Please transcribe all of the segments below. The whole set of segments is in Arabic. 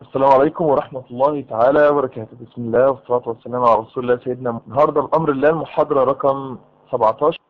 السلام عليكم ورحمة الله تعالى وبركاته. بسم الله والصلاة والسلام على رسول الله سيدنا. النهاردة بأمر الله المحاضرة رقم 17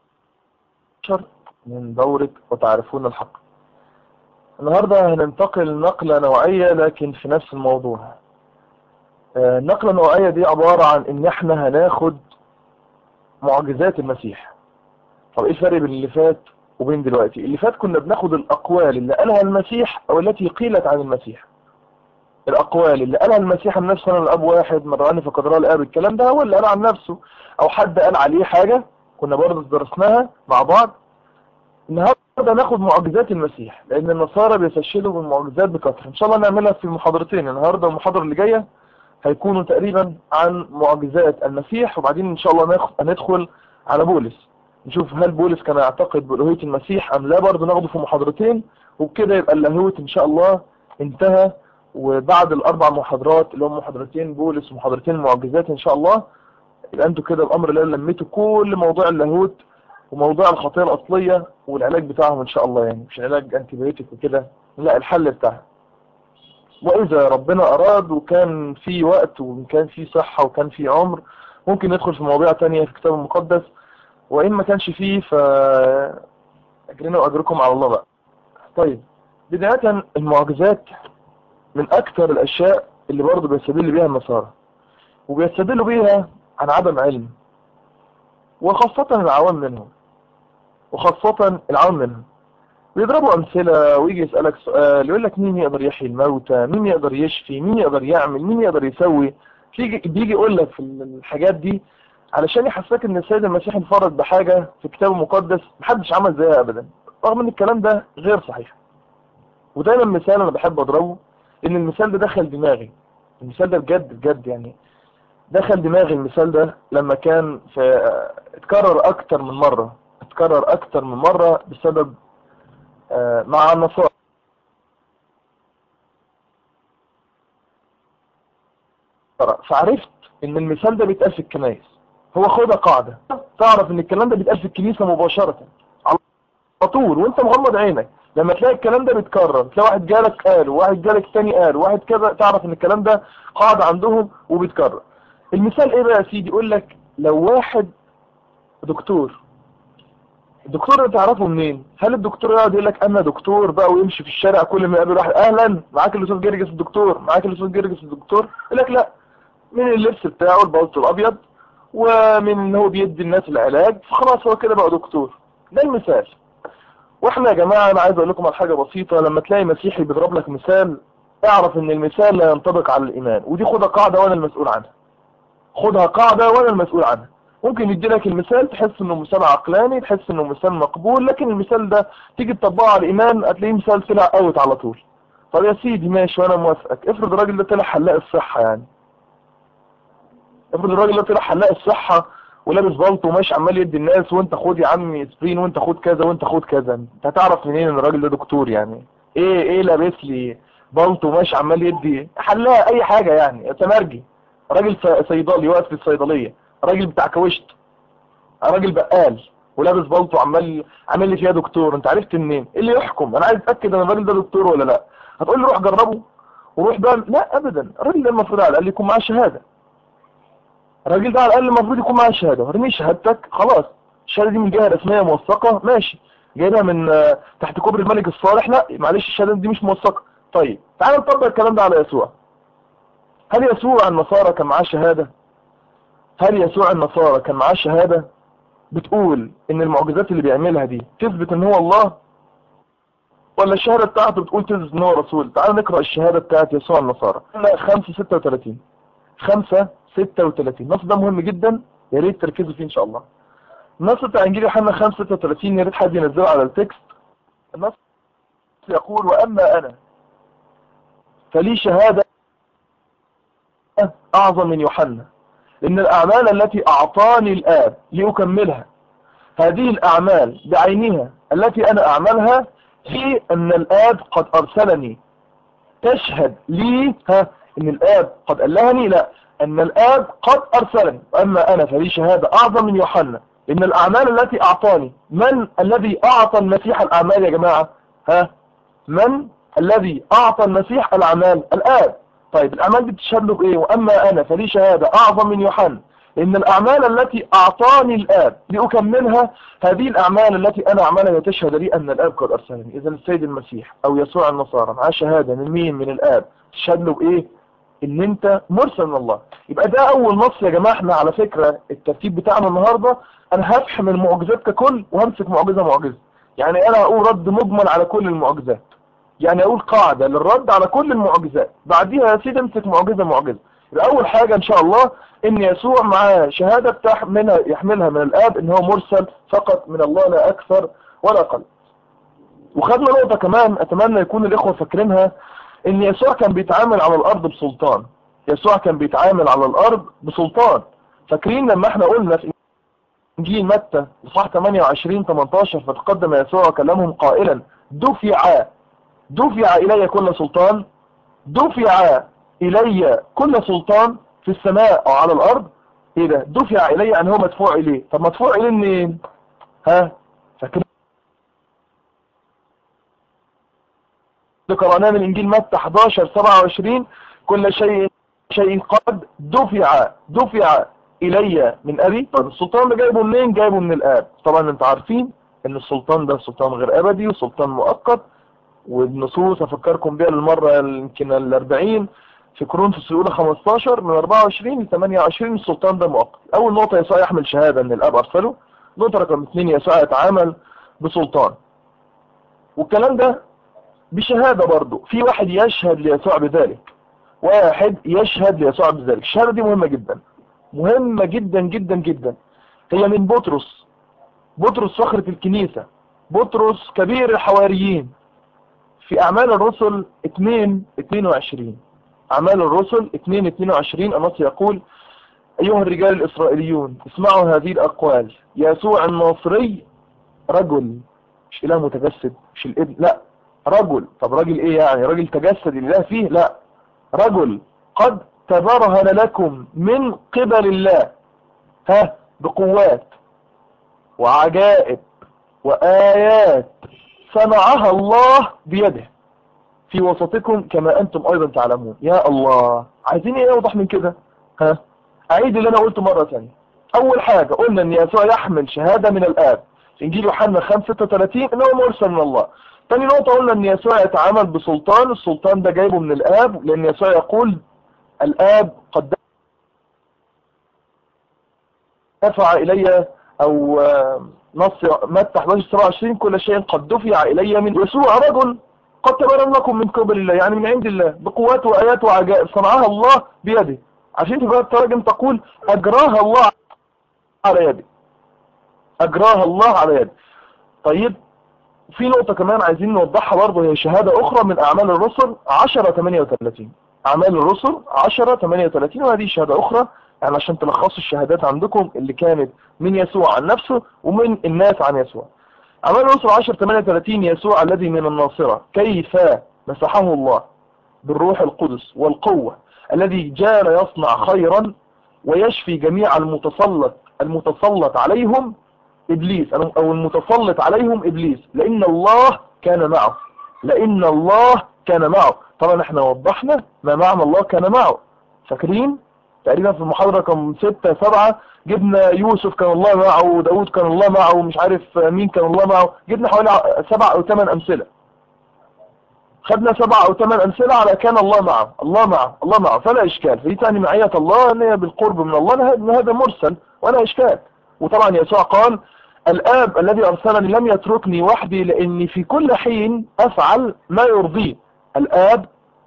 من دورة وتعرفون الحق. النهاردة هننتقل نقلة نوعية لكن في نفس الموضوع. النقلة النوعية دي عبارة عن ان احنا هناخد معجزات المسيح. طب ايه الفرق بين اللي فات وبين دلوقتي؟ اللي فات كنا بناخد الأقوال اللي قالها المسيح او التي قيلت عن المسيح. الأقوال اللي قالها المسيح عن نفسه، أنا الأب واحد مراني فقد رأى الآب، الكلام ده هو اللي قال عن نفسه، أو حد قال عليه حاجة كنا برضه درسناها مع بعض. النهارده ناخد معجزات المسيح، لأن النصارى بيستشهدوا بالمعجزات بكثرة. إن شاء الله نعملها في المحاضرتين، النهارده والمحاضرة اللي جاية هيكونوا تقريبا عن معجزات المسيح، وبعدين إن شاء الله هندخل على بولس، نشوف هل بولس كان يعتقد بألوهية المسيح أم لا، برضه ناخده في محاضرتين، وبكده يبقى اللاهوت إن شاء الله انتهى. وبعد الاربع محاضرات اللي هم محاضرتين بولس ومحاضرتين المعجزات ان شاء الله يبقى انتوا كده بامر الله لميتوا كل موضوع اللاهوت وموضوع الخطيه الاصليه والعلاج بتاعهم ان شاء الله، يعني مش علاج انتيبيوتيك وكده، لا الحل بتاعها. واذا ربنا اراد وكان في وقت وكان في صحه وكان في عمر ممكن ندخل في مواضيع تانية في الكتاب المقدس، وان ما كانش فيه اجرنا واجركم على الله بقى. طيب بدايه المعجزات من اكثر الاشياء اللي برضه بيستدل بيها النصارى، وبيستدلوا بيها عن عدم علم، وخاصة العوام منهم بيضربوا امثلة، ويجي يسألك سؤال يقول لك مين يقدر يحيي الموتى، مين يقدر يشفي، مين يقدر يعمل، مين يقدر يسوي. بيجي يقول لك في الحاجات دي علشان يحسسك ان السيد المسيح انفرد بحاجة في الكتاب المقدس محدش عمل زيها ابدا، رغم ان الكلام ده غير صحيح. ودايما مثال انا بحب اضربه، ان المثال ده دخل دماغي، المثال ده بجد يعني دخل دماغي المثال ده لما كان في اتكرر اكتر من مرة بسبب مع النصارى. فعرفت ان المثال ده بيتقال في الكنائس. هو خدها قاعدة، تعرف ان الكلام ده بيتقال في الكنيسة مباشرة على طول وانت مغمض عينك. لما تلاقي الكلام ده بيتكرر، تلاقي واحد جالك قال وواحد جالك تاني قال وواحد كذا، تعرف ان الكلام ده قاعدة عندهم وبيتكرر. المثال ايه بقى يا سيدي؟ يقول لك لو واحد دكتور، الدكتور اللي تعرفه منين؟ هل الدكتور يقعد يقول لك انا دكتور بقى ويمشي في الشارع كل ما يقابل واحد اهلا معاك الاستاذ جرجس الدكتور، معاك الاستاذ جرجس الدكتور؟ يقول لك لا، من اللبس بتاعه البلطو الابيض ومن ان هو بيدي الناس العلاج فخلاص هو كده بقى دكتور. ده المثال. واحنا يا جماعه انا عايز اقول لكم على حاجه بسيطه، لما تلاقي مسيحي بيضرب لك مثال اعرف ان المثال لا ينطبق على الايمان، ودي خدها قاعده وانا المسؤول عنها. خدها قاعده وانا المسؤول عنها. ممكن يدي لك المثال تحس انه مثال عقلاني، تحس انه مثال مقبول، لكن المثال ده تيجي تطبقه على الايمان هتلاقيه مثال طلع اوت على طول. طب يا سيدي ماشي وانا موافقك، افرض الراجل ده طلع حلاق الصحه، يعني افرض الراجل ده طلع حلاق الصحه ولابس بلطو وماشي عمال يدي الناس، وانت خد يا عمي اسبرين وانت خد كذا وانت خد كذا، انت هتعرف منين ان الراجل ده دكتور؟ يعني ايه لابس لي بلطو وماشي عمال يدي حلاق اي حاجه، يعني تمرجي، راجل صيدلي واقف في الصيدليه، راجل بتاع كوشت، راجل بقال ولابس بلطو عامل لي فيها دكتور، انت عرفت منين؟ ايه اللي يحكم؟ انا عايز اتاكد ان الراجل ده دكتور ولا لا. هتقول لي روح جربه وروح بقى؟ لا ابدا، الراجل ده المفروض على الاقل يكون معاه شهاده، الراجل ده على الاقل المفروض يكون معاه شهاده. ارمي شهادتك خلاص، الشهاده دي من جهه رسميه موثقه ماشي، جايبها من تحت كوبري الملك الصالح، لا معلش الشهاده دي مش موثقه. طيب تعال نطبق الكلام ده على يسوع. هل يسوع النصارى كان معاه شهاده؟ هل يسوع النصارى كان معاه شهاده بتقول ان المعجزات اللي بيعملها دي تثبت ان هو الله، ولا الشهاده بتاعته بتقول تثبت ان هو رسول؟ تعال نقرا الشهاده بتاعت يسوع النصارى 5:36. 5:36 النص ده مهم جدا، يا ريت تركزوا فيه ان شاء الله. النص بتاع انجيل يوحنا 5:36 يا ريت حد ينزله على التكست. النص يقول واما انا فلي شهاده اعظم من يوحنا، ان الاعمال التي اعطاني الاب لاكملها، هذه الاعمال بعينها التي انا اعملها هي ان الاب قد ارسلني تشهد لي ان الاب قد ألهني، لا، ان الاب قد ارسلني. واما انا فلي شهادة اعظم من يوحنا، ان الاعمال التي اعطاني. من الذي اعطى المسيح الاعمال يا جماعة؟ من الذي اعطى المسيح الاعمال؟ الاب. طيب الأعمال دي بتشهد له بإيه؟ وأما أنا فلي شهادة أعظم من يوحنا، إن الأعمال التي أعطاني الآب لأكملها هذه الأعمال التي أنا أعملها تشهد لي أن الآب قد أرسلني. إذا السيد المسيح أو يسوع النصارى معاه شهادة من مين؟ من الآب. تشهد له بإيه؟ إن أنت مرسل من الله. يبقى ده أول نص يا جماعة. إحنا على فكرة الترتيب بتاعنا النهاردة أنا هفحم المعجزات ككل وهمسك معجزة معجزة. يعني أنا هقول رد مجمل على كل المعجزات، يعني اقول قاعدة للرد على كل المعجزات، بعديها يا سيدي امسك معجزة معجزة. اول حاجة ان شاء الله ان يسوع معاه شهادة يحملها من الاب ان هو مرسل فقط من الله لا اكثر ولا اقل. وخدنا نقطة كمان اتمنى يكون الاخوة فاكرينها، ان يسوع كان بيتعامل على الارض بسلطان. يسوع كان بيتعامل على الارض بسلطان. فاكرين لما احنا قلنا في انجيل متى اصحاح 28-18 فتقدم يسوع وكلمهم قائلا دفع إلي كل سلطان، دفع إلي كل سلطان في السماء أو على الأرض. إيه ده؟ دفع إلي يعني هو مدفوع إليه. طب مدفوع إليه منين؟ ها؟ فاكرين قرأناه من إنجيل متى 11-27 كل شيء قد دفع إلي من أبي. طب السلطان ده جايبه منين؟ جايبه من الآب. طبعا أنتوا عارفين إن السلطان ده سلطان غير أبدي وسلطان مؤقت، والنصوص افكركم بيها للمرة يمكن ال40 في كورنثوس الاولى 15 من 24-28 السلطان ده مؤقت. اول نقطة يسوع يحمل شهادة ان الاب ارسله. نقطة رقم 2 يسوع يتعامل بسلطان، والكلام ده بشهادة برضه. في واحد يشهد ليسوع بذلك، واحد يشهد ليسوع بذلك. الشهادة دي مهمة جدا، مهمة جدا جدا جدا. هي من بطرس فخرة الكنيسة، بطرس كبير الحواريين. في أعمال الرسل 2:22 أعمال الرسل 2:22 النص يقول: أيها الرجال الإسرائيليون اسمعوا هذه الأقوال، يسوع الناصري رجل، مش إله متجسد، مش الابن، لا رجل. طب رجل إيه يعني؟ رجل تجسد الإله فيه؟ لا، رجل قد تبرهن لكم من قبل الله بقوات وعجائب وآيات صنعها الله بيده في وسطكم كما أنتم أيضا تعلمون. يا الله، عايزين ايه اوضح من كده؟ أعيد اللي أنا قلته مرة ثانية. أول حاجة قلنا أن يسوع يحمل شهادة من الآب في إنجيل يوحنا 5:36 إنه مرسل من الله. ثاني نقطة قلنا أن يسوع يتعامل بسلطان، السلطان ده جايبه من الآب، لأن يسوع يقول الآب قد دفع إلي، أو نص متى 11:27 كل شيء قد دفع إلي من يسوع رجل قد تبرم لكم من قبل الله، يعني من عند الله بقوات وآيات وعجائب صنعها الله بيده. عشان تبقى التراجم تقول أجراها الله على يده، أجراها الله على يده. طيب في نقطة كمان عايزين نوضحها برضه، هي شهادة أخرى من أعمال الرسل 10:38 أعمال الرسل 10:38 وهذه شهادة أخرى يعني عشان تلخصوا الشهادات عندكم اللي كانت من يسوع عن نفسه ومن الناس عن يسوع. أعمال الرسل 10:38 يسوع الذي من الناصرة كيف مسحه الله بالروح القدس والقوة، الذي جاء يصنع خيرا ويشفي جميع المتسلط عليهم إبليس، أو المتسلط عليهم إبليس، لأن الله كان معه. لأن الله كان معه. طبعا احنا وضحنا ما معنى الله كان معه. فاكرين تقريبا في المحاضرة كم 6-7 جبنا يوسف كان الله معه، وداود كان الله معه، ومش عارف مين كان الله معه. جبنا حوالي 7 أو 8 أمثلة. خدنا 7 أو 8 أمثلة على كان الله معه، الله معه، الله معه، فلا إشكال. فدي تعني معية الله أن هي بالقرب من الله، هذا مرسل ولا إشكال. وطبعا يسوع قال الآب الذي أرسلني لم يتركني وحدي لأني في كل حين أفعل ما يرضيه. الآب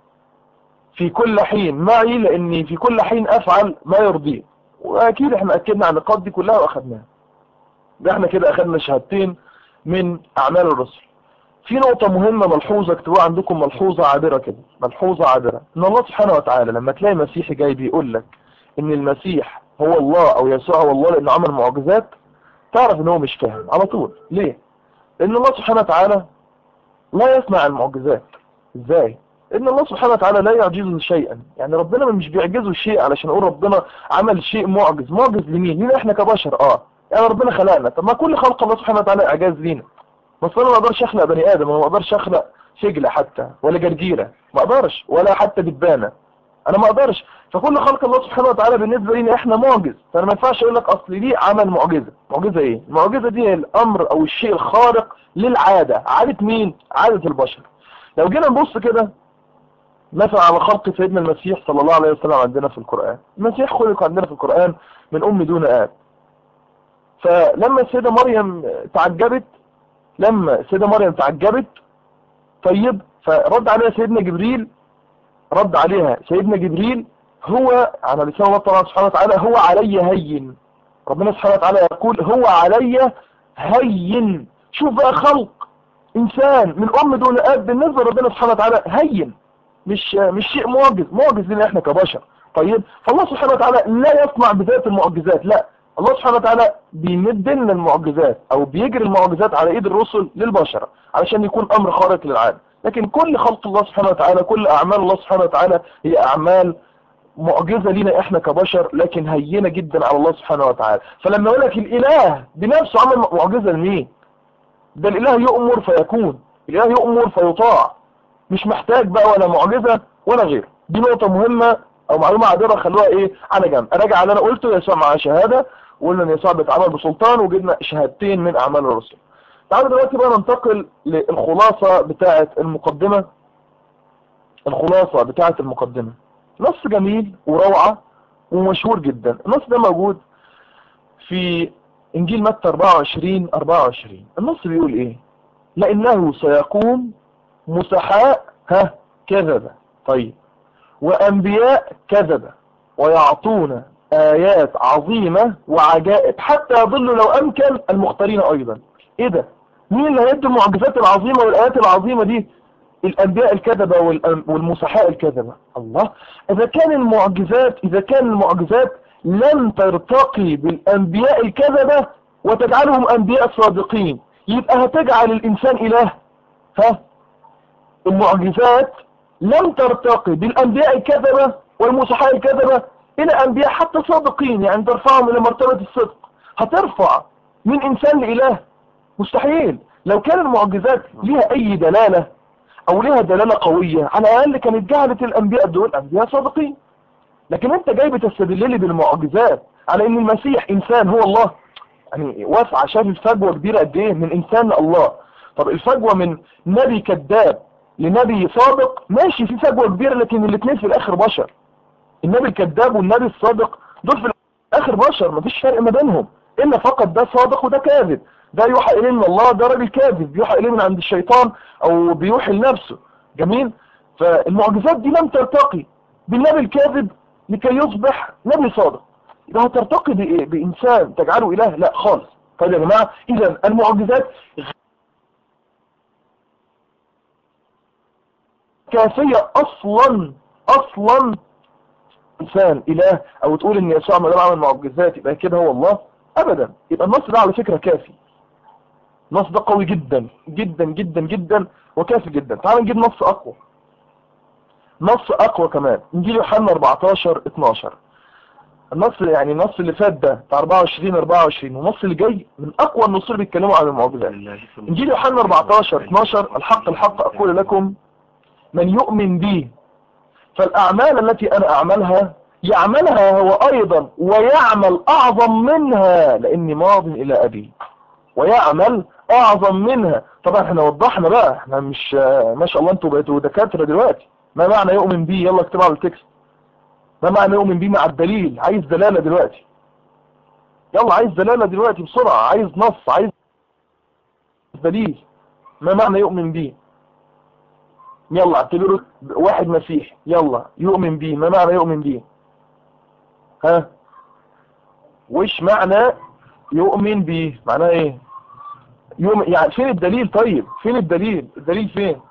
في كل حين معي لأني في كل حين أفعل ما يرضيه. وأكيد احنا أكدنا عن النقاط دي كلها وأخذناها. احنا كده أخذنا شهادتين من أعمال الرسل. في نقطة مهمة ملحوظة اكتبوها عندكم، ملحوظة عابرة كده، ملحوظة عابرة، ان الله سبحانه وتعالى لما تلاقي مسيحي جاي بيقول لك ان المسيح هو الله او يسوع هو الله لانه عمل معجزات، تعرف ان هو مش فاهم على طول. ليه؟ لان الله سبحانه وتعالى لا يسمع المعجزات. ازاي؟ لان الله سبحانه وتعالى لا يعجزه شيئا. يعني ربنا مش بيعجزه شيء علشان اقول ربنا عمل شيء معجز. معجز لمين؟ لينا احنا كبشر. يعني ربنا خلقنا. طب ما كل خلق الله سبحانه وتعالى اعجاز لينا. بس انا ما اقدرش اخلق بني ادم، انا ما اقدرش اخلق فجلة حتى ولا جرجيرة، ما اقدرش، ولا حتى دبانة. انا ما اقدرش. فكل خلق الله سبحانه وتعالى بالنسبه لنا احنا معجز، فانا ما ينفعش اقول لك اصل دي عمل معجزه. معجزه ايه؟ المعجزه دي هي الامر او الشيء الخارق للعاده. عاده مين؟ عاده البشر. لو جينا نبص كده مثلا على خلق سيدنا المسيح صلى الله عليه وسلم عندنا في القرآن. المسيح خلق عندنا في القرآن من أم دون آب. فلما السيدة مريم تعجبت، طيب فرد عليها سيدنا جبريل، هو على لسان الله طبعا سبحانه وتعالى هو علي هين. ربنا سبحانه وتعالى يقول هو علي هين. شوف بقى خلق إنسان من أم دون آب بالنسبة لربنا سبحانه وتعالى هين، مش شيء معجز لنا احنا كبشر. طيب فالله سبحانه وتعالى لا يصنع بذات المعجزات، لا، الله سبحانه وتعالى بيمد لنا المعجزات او بيجري المعجزات على ايد الرسل للبشر علشان يكون امر خارق للعاده. لكن كل خلق الله سبحانه وتعالى، كل اعمال الله سبحانه وتعالى هي اعمال معجزة لنا احنا كبشر، لكن هينة جدا على الله سبحانه وتعالى. فلما يقول لك الاله بنفسه عمل معجزة لمين؟ ده الاله يؤمر فيكون، الاله يؤمر فيطاع، مش محتاج بقى ولا معجزة ولا غير. دي نقطة مهمة او معلومة عابرة، خلوها ايه على جنب. اراجع اللي انا قلته، يسوع معاه شهادة، وقلنا ان يسوع بيتعامل بسلطان، وجبنا شهادتين من اعمال الرسل. تعالوا دلوقتي بقى ننتقل للخلاصة بتاعة المقدمة. نص جميل وروعة ومشهور جدا. النص ده موجود في انجيل متى 24. النص بيقول ايه؟ لانه سيقوم مسحاء كذبة، طيب، وانبياء كذبة، ويعطون ايات عظيمة وعجائب حتى يضلوا لو امكن المختارين ايضا. ايه ده؟ مين اللي هيدي المعجزات العظيمة والايات العظيمة دي؟ الانبياء الكذبة والمسحاء الكذبة. الله، اذا كان المعجزات لن ترتقي بالانبياء الكذبة وتجعلهم انبياء صادقين، يبقى هتجعل الانسان اله؟ المعجزات لم ترتقي بالانبياء الكذبة والمسحاء الكذبة الى انبياء حتى صادقين، يعني ترفعهم الى مرتبة الصدق. هترفع من انسان لاله؟ مستحيل. لو كان المعجزات لها اي دلالة او لها دلالة قوية، على الاقل كانت جعلت الانبياء دول انبياء صادقين. لكن انت جاي بتستدل لي بالمعجزات على ان المسيح انسان هو الله، يعني واسعة. شايف الفجوة كبيرة قد ايه من انسان لله؟ طب الفجوة من نبي كذاب لنبي صادق ماشي، في فجوة كبيرة، لكن الاثنين في الاخر بشر. النبي الكذاب والنبي الصادق دول في الاخر بشر، مفيش فرق ما بينهم، الا فقط ده صادق وده كاذب. ده يوحى اليه من الله، ده راجل كاذب بيوحى اليه من عند الشيطان او بيوحي لنفسه. جميل. فالمعجزات دي لم ترتقي بالنبي الكاذب لكي يصبح نبي صادق. يبقى هترتقي بايه؟ بانسان تجعله اله؟ لا خالص. طيب يا جماعه، اذا المعجزات كافيه اصلا انسان اله، او تقول ان يسوع ما دام عمل معجزات يبقى كده هو الله؟ ابدا. يبقى النص ده على فكره كافي. النص ده قوي جدا جدا جدا جدا وكافي جدا. تعال نجيب نص اقوى كمان. انجيل يوحنا 14:12. النص اللي فات ده بتاع 24 والنص اللي جاي من اقوى النصوص اللي بيتكلموا عن المعجزات. انجيل يوحنا 14:12: الحق اقول لكم من يؤمن بي فالاعمال التي انا اعملها يعملها هو ايضا ويعمل اعظم منها لاني ماض الى ابي ويعمل اعظم منها. طبعا احنا وضحنا بقى، احنا مش ما شاء الله انتوا بقيتوا دكاتره دلوقتي. ما معنى يؤمن بي؟ يلا اكتبوا على التكست. ما معنى يؤمن بي مع الدليل؟ عايز دلاله دلوقتي، يلا عايز دلاله دلوقتي بسرعه، عايز نص، عايز دليل. ما معنى يؤمن بي؟ يلا اعتبروا واحد مسيح، يلا يؤمن بي. ما معنى يؤمن بي؟ وش معنى يؤمن بي؟ معناه ايه؟ يعني فين الدليل؟ طيب فين الدليل؟ الدليل فين؟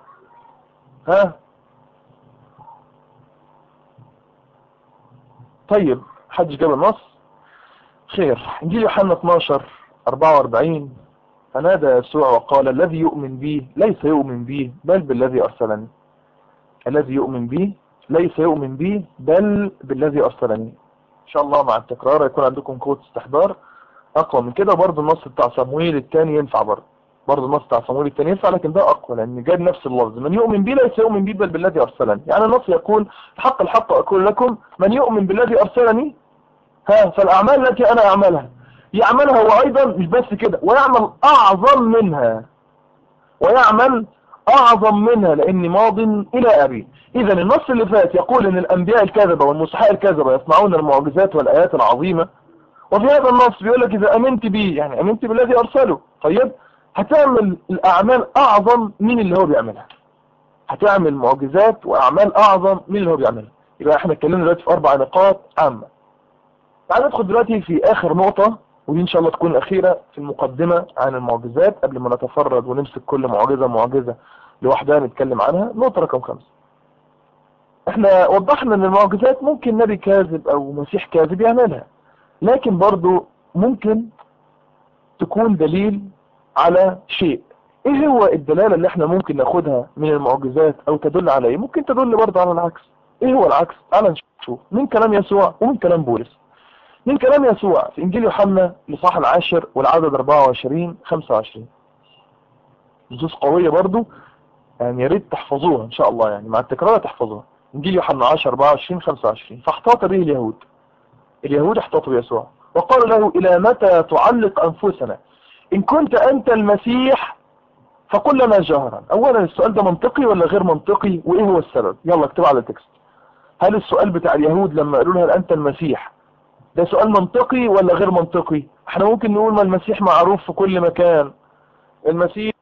طيب حدش جاب النص؟ خير. انجيل يوحنا 12:44: فنادى يسوع وقال الذي يؤمن بي ليس يؤمن بي بل بالذي أرسلني. الذي يؤمن بي ليس يؤمن بي بل بالذي أرسلني. إن شاء الله مع التكرار يكون عندكم قوة استحضار أقوى من كده. برضه النص بتاع صمويل الثاني ينفع برضه. برضه النص بتاع صموئيل الثاني ينفع، لكن ده اقوى لان جاء نفس اللفظ، من يؤمن بي ليس يؤمن بي بل بالذي ارسلني. يعني النص يقول الحق الحق اقول لكم من يؤمن بالذي ارسلني فالاعمال التي انا اعملها يعملها هو ايضا، مش بس كده، ويعمل اعظم منها، ويعمل اعظم منها لاني ماض الى ابي. اذا النص اللي فات يقول ان الانبياء الكاذبه والمسحاء الكاذبه يصنعون المعجزات والايات العظيمه، وفي هذا النص بيقول لك اذا امنت بي يعني امنت بالذي ارسله، طيب هتعمل الاعمال اعظم من اللي هو بيعملها، هتعمل معجزات واعمال اعظم من اللي هو بيعملها. يبقى احنا اتكلمنا دلوقتي في 4 نقاط عامه. تعال ندخل دلوقتي في اخر نقطه، ودي ان شاء الله تكون الاخيره في المقدمه عن المعجزات قبل ما نتفرد ونمسك كل معجزه معجزه لوحدها نتكلم عنها. نقطه رقم 5، احنا وضحنا ان المعجزات ممكن نبي كاذب او مسيح كاذب يعملها، لكن برضو ممكن تكون دليل على شيء. ايه هو الدلالة اللي احنا ممكن ناخدها من المعجزات او تدل على ايه؟ ممكن تدل برضه على العكس. ايه هو العكس؟ تعال نشوف من كلام يسوع ومن كلام بولس. من كلام يسوع في انجيل يوحنا الاصحاح 10 والعدد 24 25، نصوص قوية برضه، يعني يا ريت تحفظوها ان شاء الله، يعني مع التكرار تحفظوها. انجيل يوحنا 10 24 25، فاحتاط به اليهود احتاطوا بيسوع وقالوا له الى متى تعلق انفسنا؟ ان كنت انت المسيح فقل لنا جهرا. اولا السؤال ده منطقي ولا غير منطقي؟ وايه هو السبب؟ يلا اكتب على التكست. هل السؤال بتاع اليهود لما قالوا له هل انت المسيح ده سؤال منطقي ولا غير منطقي؟ احنا ممكن نقول ما المسيح معروف في كل مكان، المسيح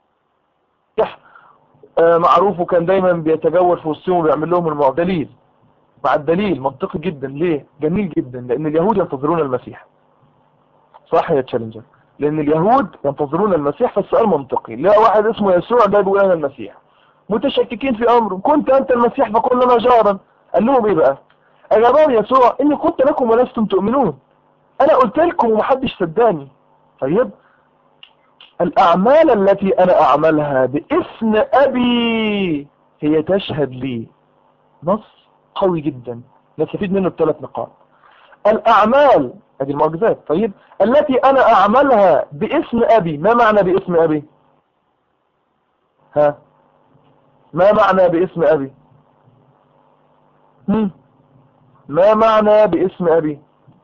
معروف وكان دايما بيتجول في وسطهم وبيعمل لهم المعدلين. مع الدليل منطقي جدا. ليه؟ جميل جدا، لان اليهود ينتظرون المسيح. صح يا تشالنجر؟ لان اليهود ينتظرون المسيح، فالسؤال منطقي. لا واحد اسمه يسوع ده بيقول انا المسيح، متشككين في امره، كنت انت المسيح فقل لنا جهرا. قال لهم ايه بقى؟ اجابهم يسوع اني قلت لكم ولستم تؤمنون، انا قلت لكم ومحدش صدقني. طيب الاعمال التي انا اعملها باسم ابي هي تشهد لي. نص قوي جدا نستفيد منه ب3 نقاط. الاعمال هذه المعجزات، طيب التي انا اعملها باسم ابي. ما معنى باسم ابي؟ ها، ما معنى باسم ابي؟ ما معنى باسم ابي؟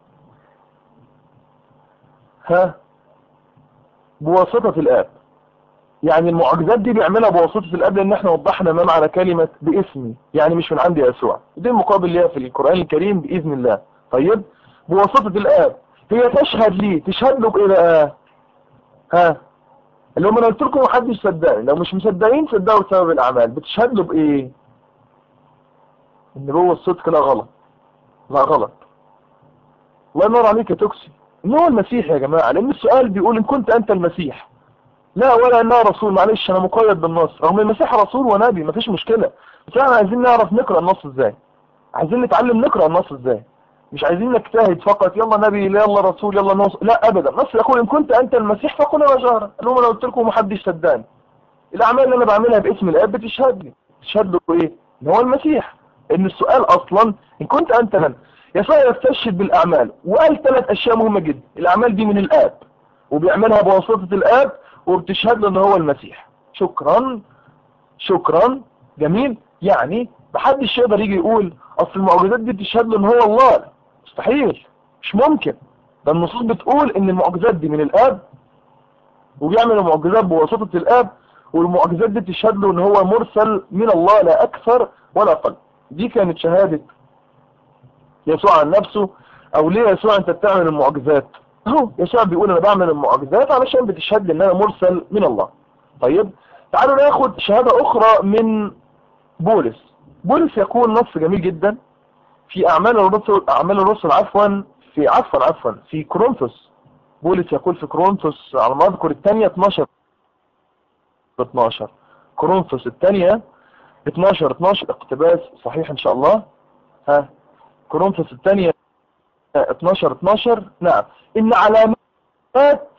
ها، بواسطة الاب. يعني المعجزات دي بيعملها بواسطة الاب، لان احنا وضحنا ما معنى كلمة باسمي، يعني مش من عند يسوع، دي المقابل ليها في القرآن الكريم باذن الله. طيب بواسطة الاب هي تشهد لي. تشهد له بايه بقى؟ ها، اللي هم انا قلت لكم محدش صدقني، لو مش مصدقين صدقوا بسبب الاعمال. بتشهد له بايه؟ النبوة الصدق؟ لا غلط، لا غلط. الله ينور عليك يا توكسي، ان هو المسيح يا جماعة، لان السؤال بيقول ان كنت انت المسيح، لا ولا انها رسول. معلش انا مقيد بالنص، رغم المسيح رسول ونبي مفيش مشكلة، بس احنا عايزين نعرف نقرأ النص ازاي، عايزين نتعلم نقرأ النص ازاي، مش عايزين نجتهد فقط يلا نبي يلا رسول يلا نص. لا ابدا، النص يقول ان كنت انت المسيح فقل انا جهرا. قال لهم انا قلت لكم ومحدش صدقني. الاعمال اللي انا بعملها باسم الاب بتشهد لي. تشهد له ايه؟ ان هو المسيح. ان السؤال اصلا ان كنت انت من. يسوع يستشهد بالاعمال وقال 3 اشياء مهمه جدا. الاعمال دي من الاب وبيعملها بواسطه الاب وبتشهد له ان هو المسيح. شكرا شكرا، جميل. يعني محدش يقدر يجي يقول اصل المعجزات دي بتشهد له ان هو الله. مستحيل، مش ممكن. ده النصوص بتقول ان المعجزات دي من الاب وبيعمل المعجزات بواسطة الاب، والمعجزات دي تشهد له ان هو مرسل من الله لا اكثر ولا اقل. دي كانت شهادة يسوع عن نفسه. او ليه يسوع انت بتعمل المعجزات؟ اهو يسوع بيقول انا بعمل المعجزات علشان بتشهد لي ان انا مرسل من الله. طيب تعالوا ناخد شهادة اخرى من بولس. بولس يقول نص جميل جدا في اعمال الرسل في كورنثوس. بولس يقول في كورنثوس على ما اذكر الثانية 12 كورنثوس الثانية 12 اقتباس صحيح ان شاء الله. ها، كورنثوس الثانية 12 نعم. ان علامات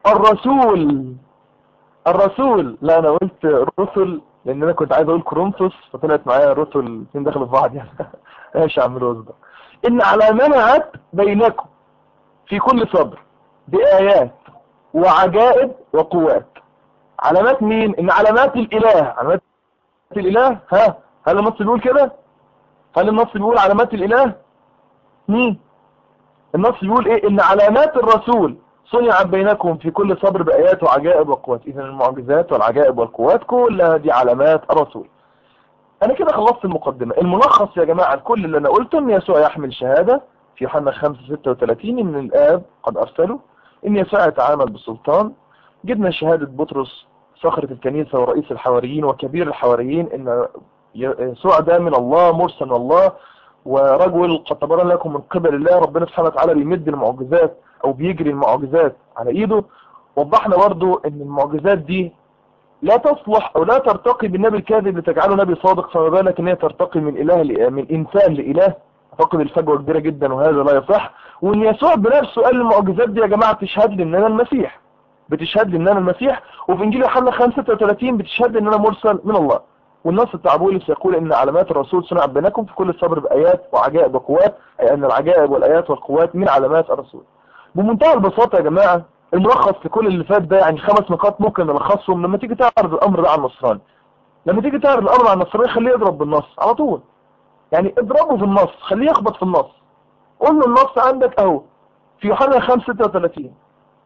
الرسول لا انا قلت رسل لان انا كنت عايز اقول كورنثوس فطلعت معايا رسل الاثنين داخل في بعض يعني. ايش اعملوا اصبر. ان علامات بينكم في كل صبر بآيات وعجائب وقوات. علامات مين؟ ان علامات الاله، علامات الاله. هل النص بيقول كده؟ هل النص بيقول علامات الاله؟ مين؟ النص بيقول ايه؟ ان علامات الرسول صنعت بينكم في كل صبر بآيات وعجائب وقوات. اذا المعجزات والعجائب والقوات كلها دي علامات الرسول. انا كده خلصت المقدمة. الملخص يا جماعة كل اللي انا قلته ان يسوع يحمل شهادة في يوحنا 5:36 ان الاب قد ارسله، ان يسوع يتعامل بالسلطان. جبنا شهادة بطرس صخرة الكنيسة ورئيس الحواريين وكبير الحواريين ان يسوع ده من الله، مرسل من الله، ورجل قد تبرأ لكم من قبل الله. ربنا سبحانه وتعالى بيمد المعجزات او بيجري المعجزات على ايده. وضحنا برضو ان المعجزات دي لا تصلح او لا ترتقي بالنبي الكاذب لتجعله نبي صادق، فما بالك ان هي ترتقي من اله من انسان لاله. اعتقد الفجوه كبيره جدا وهذا لا يصح. وان يسوع بنفسه قال المعجزات دي يا جماعه بتشهد لي ان انا المسيح، بتشهد لي ان انا المسيح. وفي انجيل يوحنا 5:36 بتشهد لي ان انا مرسل من الله. والنص بتاع بولس يقول ان علامات الرسول صنعت بينكم في كل الصبر بايات وعجائب وقوات، اي ان العجائب والايات والقوات من علامات الرسول. بمنتهى البساطه يا جماعه الملخص لكل اللي فات ده يعني 5 نقاط ممكن نلخصهم. لما تيجي تعرض الامر ده على النصراني، لما تيجي تعرض الامر على النصراني خليه يضرب بالنص على طول. يعني اضربه في النص، خليه يخبط في النص. قول له النص عندك اهو في يوحنا 5:36.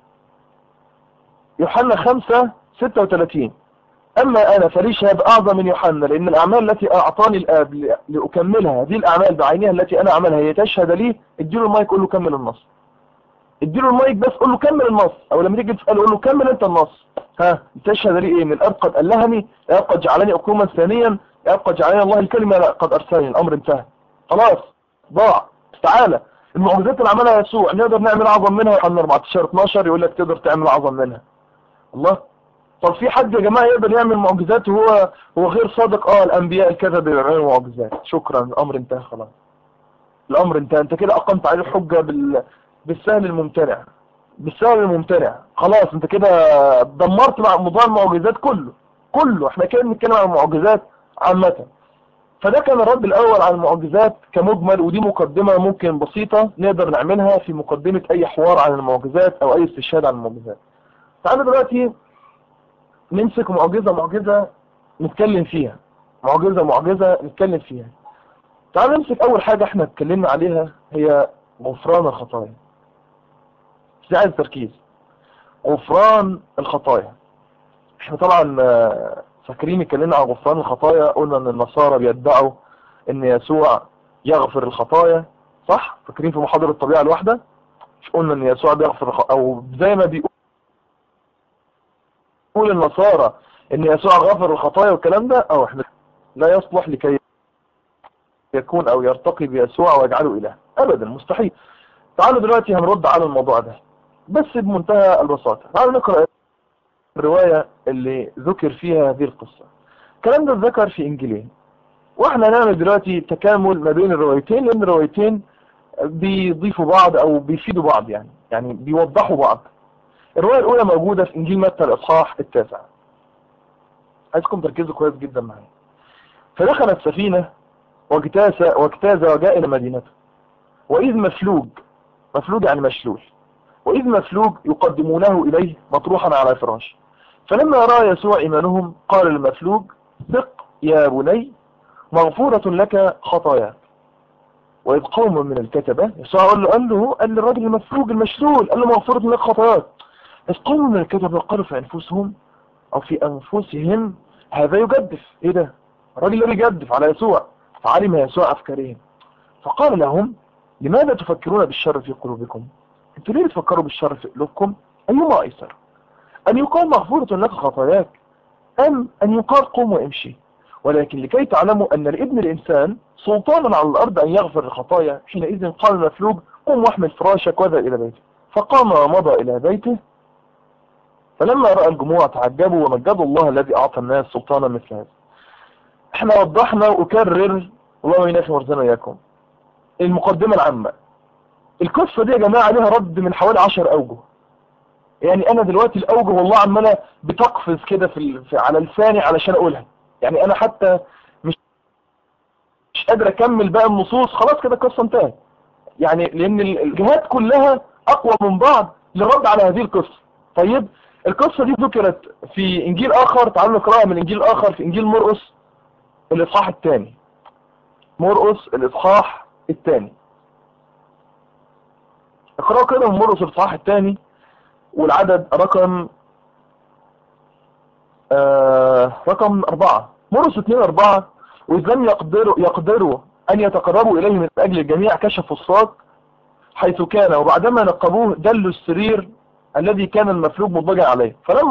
يوحنا 5:36 اما انا فلي شهادة اعظم من يوحنا، لان الاعمال التي اعطاني الاب لاكملها هذه الاعمال بعينها التي انا اعملها هي تشهد لي. اديله المايك قول له كمل النص. اديله المايك بس قول له كمل النص، او لما تيجي تساله قول له كمل انت النص. تشهد لي ايه؟ من الاب قد الهني، الاب قد جعلني اقوما ثانيا، الاب قد جعلني الله الكلمه قد ارسلني. الامر انتهى خلاص، ضاع. تعالى المعجزات اللي عملها يسوع نقدر نعمل اعظم منها؟ يوحنا 14:12 يقول لك تقدر تعمل اعظم منها. الله. طب في حد يا جماعه يقدر يعمل معجزات وهو غير صادق؟ الانبياء الكذب بيعملوا معجزات. شكرا، الامر انتهى خلاص. الامر انتهى. انت كده اقمت عليه الحجه بالسهل الممتنع، بالسهل الممتنع. خلاص انت كده دمرت مع موضوع المعجزات كله. احنا كده بنتكلم عن المعجزات عامه. فده كان الرد الاول على المعجزات كمجمل، ودي مقدمه ممكن بسيطه نقدر نعملها في مقدمه اي حوار عن المعجزات او اي استشهاد عن المعجزات. تعالوا دلوقتي نمسك معجزه نتكلم فيها، معجزه نتكلم فيها. تعالوا نمسك اول حاجه احنا اتكلمنا عليها هي غفران الخطايا. مش عايز تركيز. غفران الخطايا. احنا طبعا فاكرين اتكلمنا عن غفران الخطايا، قلنا ان النصارى بيدعوا ان يسوع يغفر الخطايا، صح؟ فاكرين في محاضرة الطبيعة الواحدة مش قلنا ان يسوع بيغفر او زي ما بيقول النصارى ان يسوع غفر الخطايا والكلام ده؟ احنا لا يصلح لكي يكون او يرتقي بيسوع ويجعله اله، ابدا، مستحيل. تعالوا دلوقتي هنرد على الموضوع ده بس بمنتهى البساطة. تعالوا نقرأ الرواية اللي ذكر فيها هذه القصة. الكلام ده اتذكر في انجيلين، واحنا هنعمل دلوقتي تكامل ما بين الروايتين، لان الروايتين بيضيفوا بعض او بيفيدوا بعض، يعني بيوضحوا بعض. الرواية الاولى موجودة في انجيل متى الاصحاح 9. عايزكم تركزوا كويس جدا معايا. فدخل السفينة واجتاز وجاء الى مدينته، واذ مفلوج يعني مشلول، وإذ مفلوج يقدمونه إليه مطروحا على فراش. فلما رأى يسوع إيمانهم قال للمفلوج ثق يا بني مغفورة لك خطاياك. وإذ قوم من الكتبة، يسوع قال للرجل المفلوج المشلول، قال له مغفورة لك خطاياك. إذ قوم من الكتبة قالوا في أنفسهم أو في أنفسهم هذا يجدف. إيه ده؟ الراجل ده بيجدف على يسوع. فعلم يسوع أفكارهم فقال لهم لماذا تفكرون بالشر في قلوبكم؟ انتوا ليه بتفكروا بالشر في قلوبكم؟ أيما أيسر أن يقال مغفورة لك خطاياك أم أن يقال قم وامشي؟ ولكن لكي تعلموا أن لابن الإنسان سلطانا على الأرض أن يغفر الخطايا. حينئذ قال المفلوج قم واحمل فراشك وذهب إلى بيته. فقام ومضى إلى بيته. فلما رأى الجموع تعجبوا ومجدوا الله الذي أعطى الناس سلطانا مثل هذا. احنا وضحنا وأكرر، الله ينافي مرزنا إياكم، المقدمة العامة. القصة دي يا جماعة لها رد من حوالي 10 أوجه. يعني انا دلوقتي الاوجه والله عماله بتقفز كده على لساني علشان اقولها. يعني انا حتى مش قادر اكمل بقى النصوص، خلاص كده القصه انتهت. يعني لان الجهات كلها اقوى من بعض للرد على هذه القصه. طيب القصة دي ذكرت في انجيل اخر، تعالوا نقراها من انجيل اخر في انجيل مرقس الاصحاح الثاني. مرقس الاصحاح الثاني، اقرأوا كده من مرقس الاصحاح الثاني والعدد رقم 4. مرقس 2:4. وإذ لم يقدروا أن يتقربوا إليه من أجل الجميع كشفوا الساق حيث كان، وبعدما نقبوه دلوا السرير الذي كان المفلوج مضطجع عليه. فلما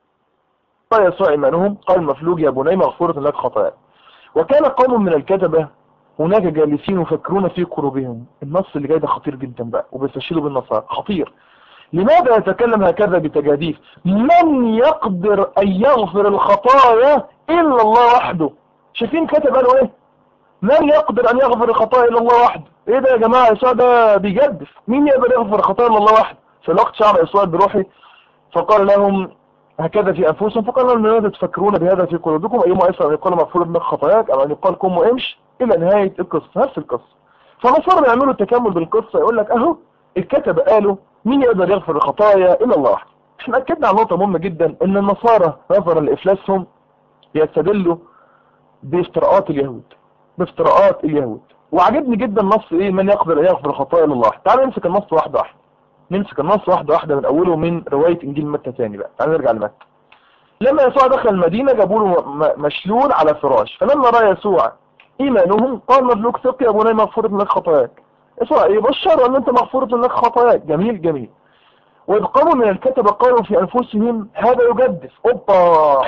رأى يسوع إيمانهم قال المفلوج يا بني مغفورة لك خطاياك. وكان قوم من الكتبة هناك جالسين يفكرون في قلوبهم. النص اللي جاي ده خطير جدا بقى، وبيستشهدوا بالنصارى خطير. لماذا يتكلم هكذا بتجاديف؟ من يقدر أن يغفر الخطايا إلا الله وحده. شايفين كتب قالوا إيه؟ من يقدر أن يغفر الخطايا إلا الله وحده. إيه ده يا جماعة؟ يسوع ده بيجدف. مين يقدر يغفر الخطايا إلا الله وحده؟ في الوقت شعب يسوع بروحي فقال لهم هكذا في أنفسهم، فقال لهم لماذا تفكرون بهذا في قلوبكم؟ أيما أيسر أن يقال مغفور لك خطاياك أو أن يقال قم وامش، إلى نهاية القصة. نفس القصة. فنصارى يعملوا التكامل بالقصة، يقول لك أهو الكتب قالوا مين يقدر يغفر الخطايا إلا الله وحده. احنا أكدنا على نقطة مهمة جدا، إن النصارى نظرا لإفلاسهم يستدلوا بافتراءات اليهود، بافتراءات اليهود. وعجبني جدا نص إيه؟ من يقدر أن يغفر الخطايا إلا الله وحده. تعالوا نمسك النص واحدة واحدة، نمسك النص واحدة واحدة من أوله من رواية إنجيل متى تاني بقى. تعالوا نرجع لمتى. لما يسوع دخل المدينة جابوا له مشلول على فراش، فلما رأى يسوع إيمانهم قال مبلوك ثق يا بني مغفورة لك خطاياك. يسوع يبشر أن أنت مغفورة لك خطاياك. جميل جميل. وإذ قاموا من الكتبة قالوا في أنفسهم هذا يجدف. أوبا،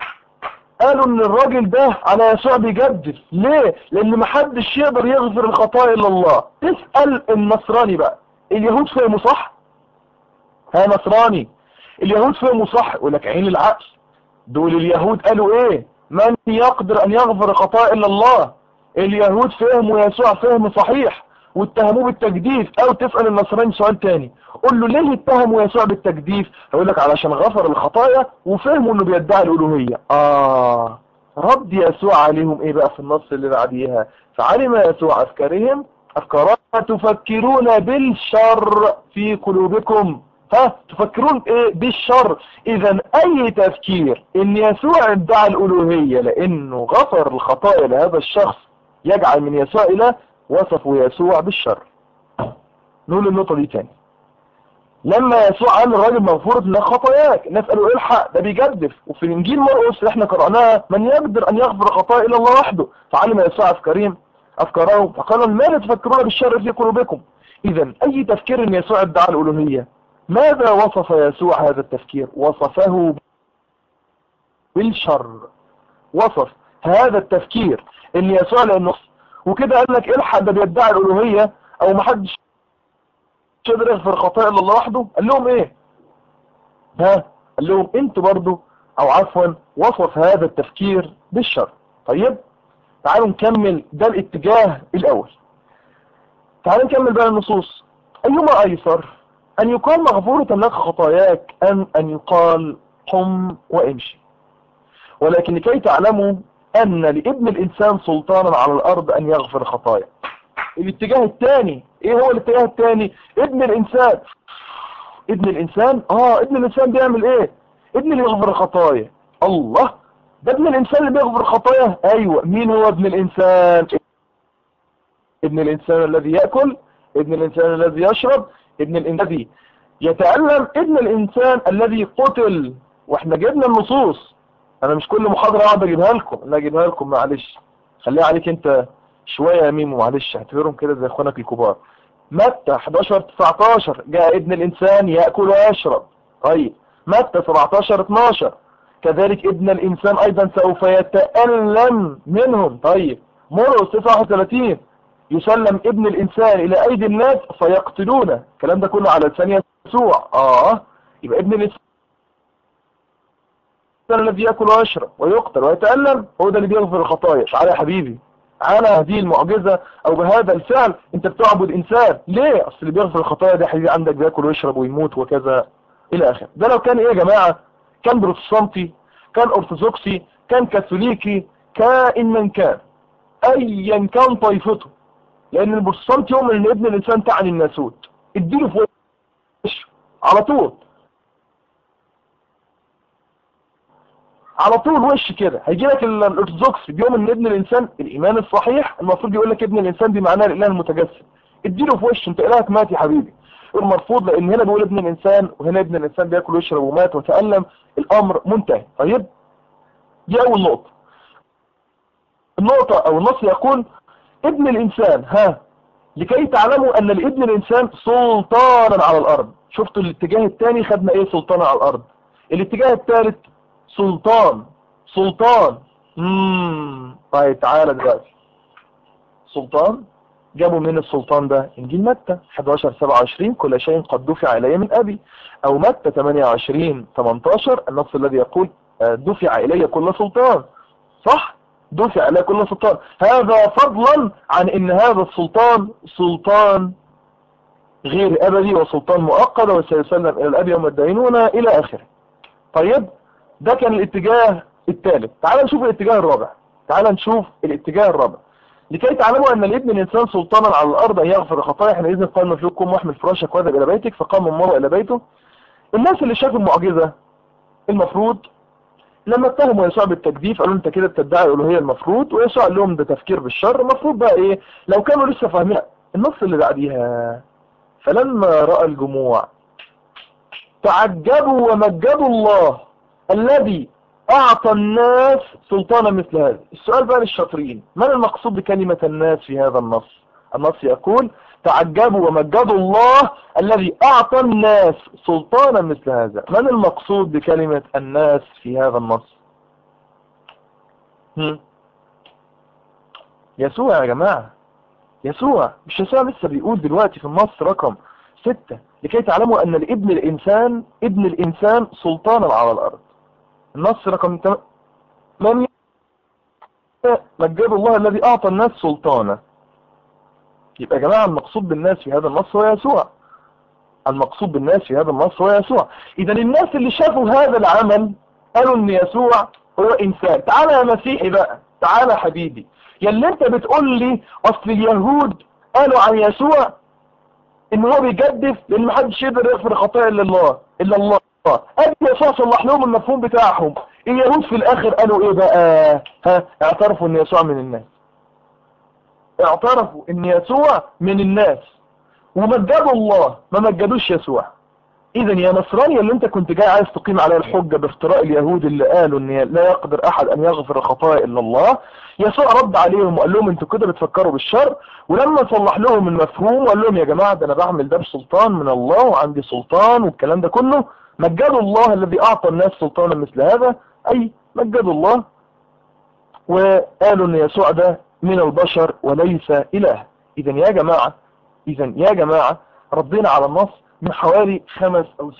قالوا إن الراجل ده على يسوع بيجدف. ليه؟ لأن محدش يقدر يغفر الخطايا إلا الله. تسأل النصراني بقى، اليهود فهموا صح؟ ها نصراني، اليهود فهموا صح؟ يقول لك عين العقل، دول اليهود قالوا ايه؟ من يقدر ان يغفر الخطايا الا الله. اليهود فهموا يسوع فهم صحيح واتهموه بالتجديف. او تسأل النصراني سؤال تاني، قول له ليه اتهموا يسوع بالتجديف؟ هيقول لك علشان غفر الخطايا وفهموا انه بيدعي الالوهية. رد يسوع عليهم ايه بقى في النص اللي بعديها؟ فعلم يسوع افكارهم تفكرون بالشر في قلوبكم. تفكرون ايه بالشر؟ اذا اي تفكير ان يسوع ادعى الالوهية لانه غفر الخطايا لهذا الشخص يجعل من يسوع اله، وصفوا يسوع بالشر. نقول النقطة دي تاني. لما يسوع قال للراجل مغفورة لك خطاياك، الناس قالوا الحق ده بيجدف. وفي الانجيل مرقس اللي احنا قرأناها من يقدر ان يغفر الخطايا الا الله وحده. فعلم يسوع افكارهم فقال ماذا تفكرون بالشر في قلوبكم. اذا اي تفكير ان يسوع ادعى الالوهية، ماذا وصف يسوع هذا التفكير؟ وصفه بالشر. وصف هذا التفكير ان يسوع لانه وكده قال لك الحق ده بيدعي الالوهية او محدش يقدر يغفر خطايا الا الله وحده. قال لهم ايه؟ قال لهم انتوا برضو، او عفوا وصف هذا التفكير بالشر. طيب تعالوا نكمل، ده الاتجاه الاول. تعالوا نكمل بقى النصوص. ايهما ايسر، ان يقال مغفورة لك خطاياك ام ان يقال قم وامشي؟ ولكن لكي تعلموا ان لابن الانسان سلطانا على الارض ان يغفر خطايا. الاتجاه الثاني ايه هو الاتجاه الثاني؟ ابن الانسان. ابن الانسان ابن الانسان بيعمل ايه؟ ابن اللي يغفر الخطايا. الله، ده ابن الانسان اللي بيغفر الخطايا. ايوه، مين هو ابن الانسان؟ ابن الانسان الذي يأكل، ابن الانسان الذي يشرب، ابن الانسان الذي يتألم، ابن الانسان الذي قتل. واحنا جبنا النصوص، انا مش كل محاضرة اقعد اجيبها لكم، انا اجيبها لكم معلش، خليها عليك انت شوية يا ميمو، معلش اعتبرهم كده زي اخوانك الكبار. متى 11-19 جاء ابن الانسان يأكل ويشرب. طيب متى 17-12 كذلك ابن الانسان ايضا سوف يتألم منهم. طيب مرقس 39 يسلم ابن الانسان الى ايدي الناس فيقتلونه. الكلام ده كله على لسان يسوع. يبقى ابن الانسان الذي يأكل ويشرب ويقتل ويتألم هو ده اللي بيغفر الخطايا. تعالى يا حبيبي، على هذه المعجزة او بهذا الفعل انت بتعبد انسان. ليه؟ اصل اللي بيغفر الخطايا ده حبيبي عندك بياكل ويشرب ويموت وكذا الى اخره. ده لو كان ايه يا جماعة؟ كان بروتستانتي، كان ارثوذكسي، كان كاثوليكي، كائن من كان، ايا كان طائفته. لان البروتستانت يؤمن ان ابن الانسان تعني الناسوت. اديله في وشه على طول. على طول وش كده هيجي لك الارثوذكس بيوم ان ابن الانسان الايمان الصحيح المفروض يقول لك ابن الانسان دي معناها الاله المتجسد. اديله في وش انت الهك مات يا حبيبي. المرفوض لان هنا بيقول ابن الانسان وهنا ابن الانسان بياكل ويشرب ومات وتألم، الامر منتهي. طيب دي اول نقطة. النقطة او النص يقول ابن الانسان لكي تعلموا ان لابن الانسان سلطانا على الارض. شفتوا الاتجاه الثاني خدنا ايه؟ سلطانا على الارض. الاتجاه الثالث سلطان. طيب تعالى دلوقتي سلطان جابوا من السلطان ده انجيل متى 11:27 كل شيء قد دفع الي من ابي، او متى 28:18 النص الذي يقول دفع الي كل سلطان. صح؟ دفع الي كل سلطان. هذا فضلا عن ان هذا السلطان سلطان غير ابدي وسلطان مؤقت وسيسلم الى الاب يوم الدينونة الى اخره. طيب ده كان الاتجاه الثالث. تعال نشوف الاتجاه الرابع. لكي تعلموا ان لابن الانسان سلطانا على الارض ان يغفر الخطايا حينئذ قال مفلوككم واحمل فراشك واذهب الى بيتك، فقام المرء الى بيته. الناس اللي شافوا المعجزه المفروض لما اتهموا يسوع بالتكذيب قالوا انت كده بتدعي الالوهيه المفروض، ويسوع قال لهم ده تفكير بالشر. المفروض بقى ايه لو كانوا لسه فاهمين النص اللي بعديها؟ فلما راى الجموع تعجبوا ومجدوا الله الذي اعطى الناس سلطانا مثل هذا. السؤال بقى للشاطرين، من المقصود بكلمة الناس في هذا النص؟ النص يقول تعجبوا ومجدوا الله الذي اعطى الناس سلطانا مثل هذا. من المقصود بكلمة الناس في هذا النص؟ يسوع يا جماعة، يسوع. مش يسوع لسه بيقول دلوقتي في النص رقم 6 لكي تعلموا ان لابن الانسان سلطانا على الارض. النص رقم 8 مجد الله الذي اعطى الناس سلطانا. يبقى يا جماعة المقصود بالناس في هذا النص هو يسوع. اذا الناس اللي شافوا هذا العمل قالوا ان يسوع هو انسان. تعالى يا مسيحي بقى، تعالى يا حبيبي، يلي انت بتقول لي اصل اليهود قالوا عن يسوع ان هو بيجدف لان محدش يقدر يغفر خطايا الا الله. ادي يسوع صلح لهم المفهوم بتاعهم. اليهود في الاخر قالوا ايه بقى؟ اعترفوا ان يسوع من الناس، ومجدوا الله، ما مجدوش يسوع. اذا يا نصراني اللي انت كنت جاي عايز تقيم عليه الحجة بافتراء اليهود اللي قالوا ان لا يقدر احد ان يغفر الخطايا الا الله، يسوع رد عليهم وقال لهم انتوا كده بتفكروا بالشر. ولما صلح لهم المفهوم وقال لهم يا جماعة ده انا بعمل ده بسلطان من الله وعندي سلطان والكلام ده كله، مجدوا الله الذي اعطى الناس سلطانا مثل هذا، اي مجدوا الله وقالوا ان يسوع ده من البشر وليس اله. اذا يا جماعة ردينا على النص من حوالي 5 أو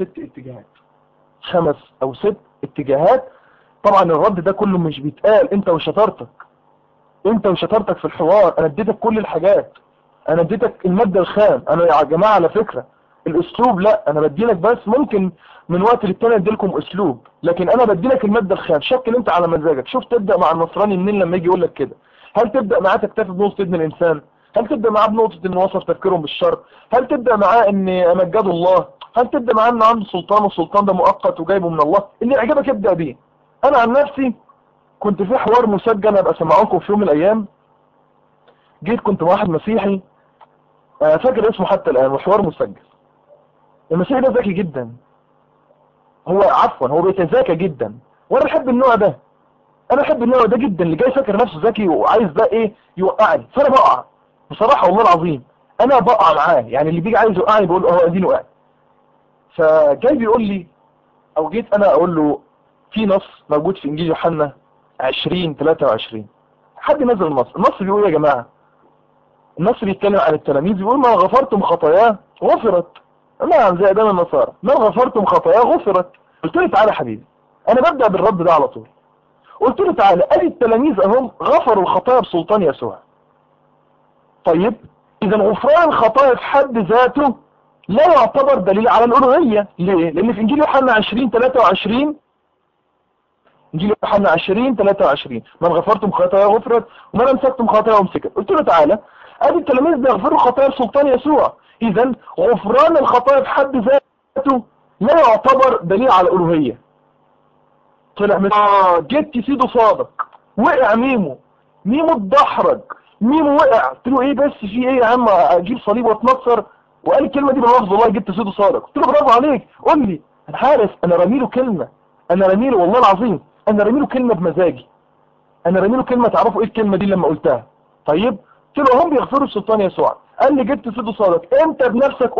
6 اتجاهات. طبعا الرد ده كله مش بيتقال انت وشطارتك في الحوار. انا اديتك كل الحاجات، انا اديتك المادة الخام. انا يا جماعة على فكرة الاسلوب لا، انا بديلك بس ممكن من وقت للتاني اديلكم اسلوب، لكن انا بديلك المادة الخام. شكل انت على مزاجك. شوف تبدأ مع النصراني منين لما يجي يقول لك كده؟ هل تبدأ معاه تكتفي بنقطة ابن الانسان؟ هل تبدأ معاه بنقطة ان وصف تفكيرهم بالشر؟ هل تبدأ معاه ان مجدوا الله؟ هل تبدأ معاه ان عنده سلطان والسلطان ده مؤقت وجايبه من الله؟ اللي يعجبك ابدأ بيه. انا عن نفسي كنت في حوار مسجل ابقى اسمعكم في يوم من الايام. جيت كنت مع واحد مسيحي فاكر اسمه حتى الان، وحوار مسجل. المسيحي ده ذكي جدا، هو بيتذاكى جدا، وانا بحب النوع ده. جدا، اللي جاي فاكر نفسه ذكي وعايز بقى ايه يوقعني. فانا بقع بصراحة والله العظيم، انا بقع معاه. يعني اللي بيجي عايز يوقعني بقول له هو اديني وقع. فجاي بيقول لي، او جيت انا اقول له في نص موجود في انجيل يوحنا 20:23. حد نزل النص بيقول يا جماعة، النص بيتكلم عن التلاميذ بيقول ما غفرتم خطاياه غفرت. نعم زي ادام النصارى، ما غفرتم خطاياه غفرت. قلت له تعالى حبيبي، انا ببدأ بالرد ده على طول. قلت له تعالى ادي التلاميذ اهم غفروا الخطايا بسلطان يسوع. طيب اذا غفران الخطايا في حد ذاته لا يعتبر دليل على الالوهيه. ليه؟ لان في انجيل يوحنا 20:23 من غفرتم خطايا غفرت ومن امسكتم خطايا امسكت. قلت له تعالى ادي التلاميذ بيغفروا خطايا بسلطان يسوع. اذا غفران الخطايا في حد ذاته لا يعتبر دليل على الالوهيه. طلع من جبت سيده صادق، وقع ميمو، ميمو اتدحرج، ميمو وقع. قلت له ايه بس في ايه يا عم، اجيب صليب واتنصر؟ وقال الكلمه دي باللفظ والله جبت سيده صادق. قلت له برافو عليك، قول لي. انا عارف انا راميله كلمه، انا راميله والله العظيم، انا راميله كلمه بمزاجي، انا راميله كلمه. تعرفوا ايه الكلمه دي لما قلتها؟ طيب قلت له هم بيغفروا السلطان يسوع. قال لي جبت سيده صادق، انت بنفسك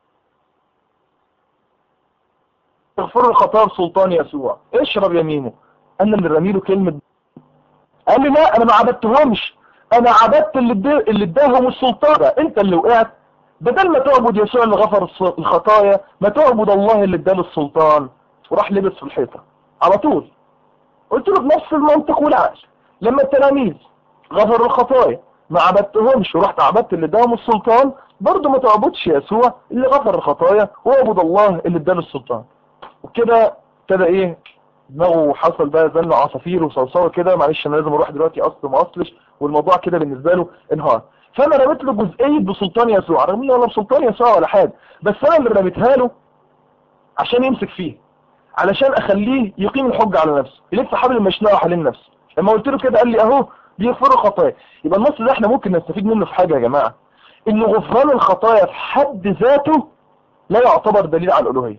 تغفر الخطايا بسلطان يسوع، اشرب يا ميمو. انا اللي راميله كلمه. قال لي لا انا ما عبدتهمش، انا عبدت اللي اداهم السلطان. انت اللي وقعت، بدل ما تعبد يسوع اللي غفر الخطايا، ما تعبد الله اللي اداله السلطان. وراح لبس في الحيطه على طول. قلت له بنفس المنطق والعقل، لما التلاميذ غفروا الخطايا ما عبدتهمش ورحت عبدت اللي اداهم السلطان، برضه ما تعبدش يسوع اللي غفر الخطايا، واعبد الله اللي اداله السلطان. وكده ابتدى ايه دماغه، حصل بقى زن عصافير وصوصوه كده، معلش انا لازم اروح دلوقتي اصل ما اصلش، والموضوع كده بالنسبه له انهار. فانا رميت له جزئيه بسلطان يسوع، رميت له ولا بسلطان يسوع ولا حاجه، بس انا اللي رميتها له عشان يمسك فيه، علشان اخليه يقيم الحجه على نفسه، يلف حبل المشنقه حوالين نفسه. لما قلت له كده قال لي اهو بيغفروا خطايا. يبقى النص ده احنا ممكن نستفيد منه في حاجه يا جماعه، ان غفران الخطايا في حد ذاته لا يعتبر دليل على الالوهيه.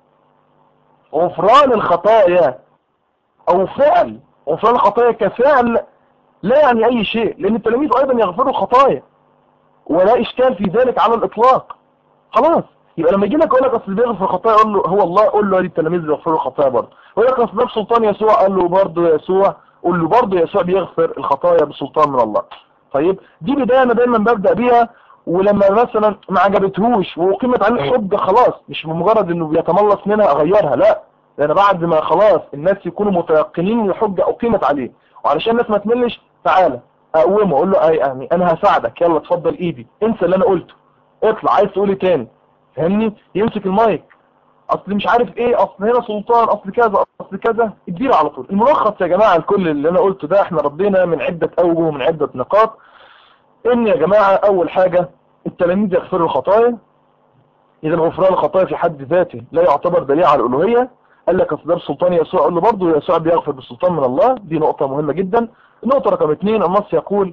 غفران الخطايا او فعل غفران الخطايا كفعل لا يعني اي شيء، لان التلاميذ ايضا يغفروا الخطايا ولا اشكال في ذلك على الاطلاق. خلاص، يبقى لما يجي لك يقول لك اصل بيغفر الخطايا، قول له هو الله، قول له التلاميذ بيغفروا الخطايا برضه. يقول لك اصل ده بسلطان يسوع، قال له برضه يسوع، قول له برضه يسوع بيغفر الخطايا بسلطان من الله. طيب دي بدايه انا دايما ببدا بيها. ولما مثلا ما عجبتهوش وقيمت عليه الحجه، خلاص مش بمجرد انه بيتملص منها اغيرها، لا، ده انا بعد ما خلاص الناس يكونوا متيقنين ان الحجه اقيمت عليه، وعلشان الناس ما تملش، تعالى اقومه اقول له اي يعني انا هساعدك، يلا اتفضل ايدي، انسى اللي انا قلته، اطلع عايز تقول ايه تاني، فاهمني؟ يمسك المايك، اصل مش عارف ايه، اصل هنا سلطان، اصل كذا، اصل كذا، اديله على طول. الملخص يا جماعه الكل اللي انا قلته ده احنا ردينا من عده اوجه ومن عده نقاط. ان يا جماعه اول حاجه التلاميذ يغفروا الخطايا، اذا غفران الخطايا في حد ذاته لا يعتبر دليل على الالوهيه. قال لك اصل ده بسلطان يسوع، قال له برضه يسوع بيغفر بالسلطان من الله، دي نقطه مهمه جدا. النقطه رقم 2، النص يقول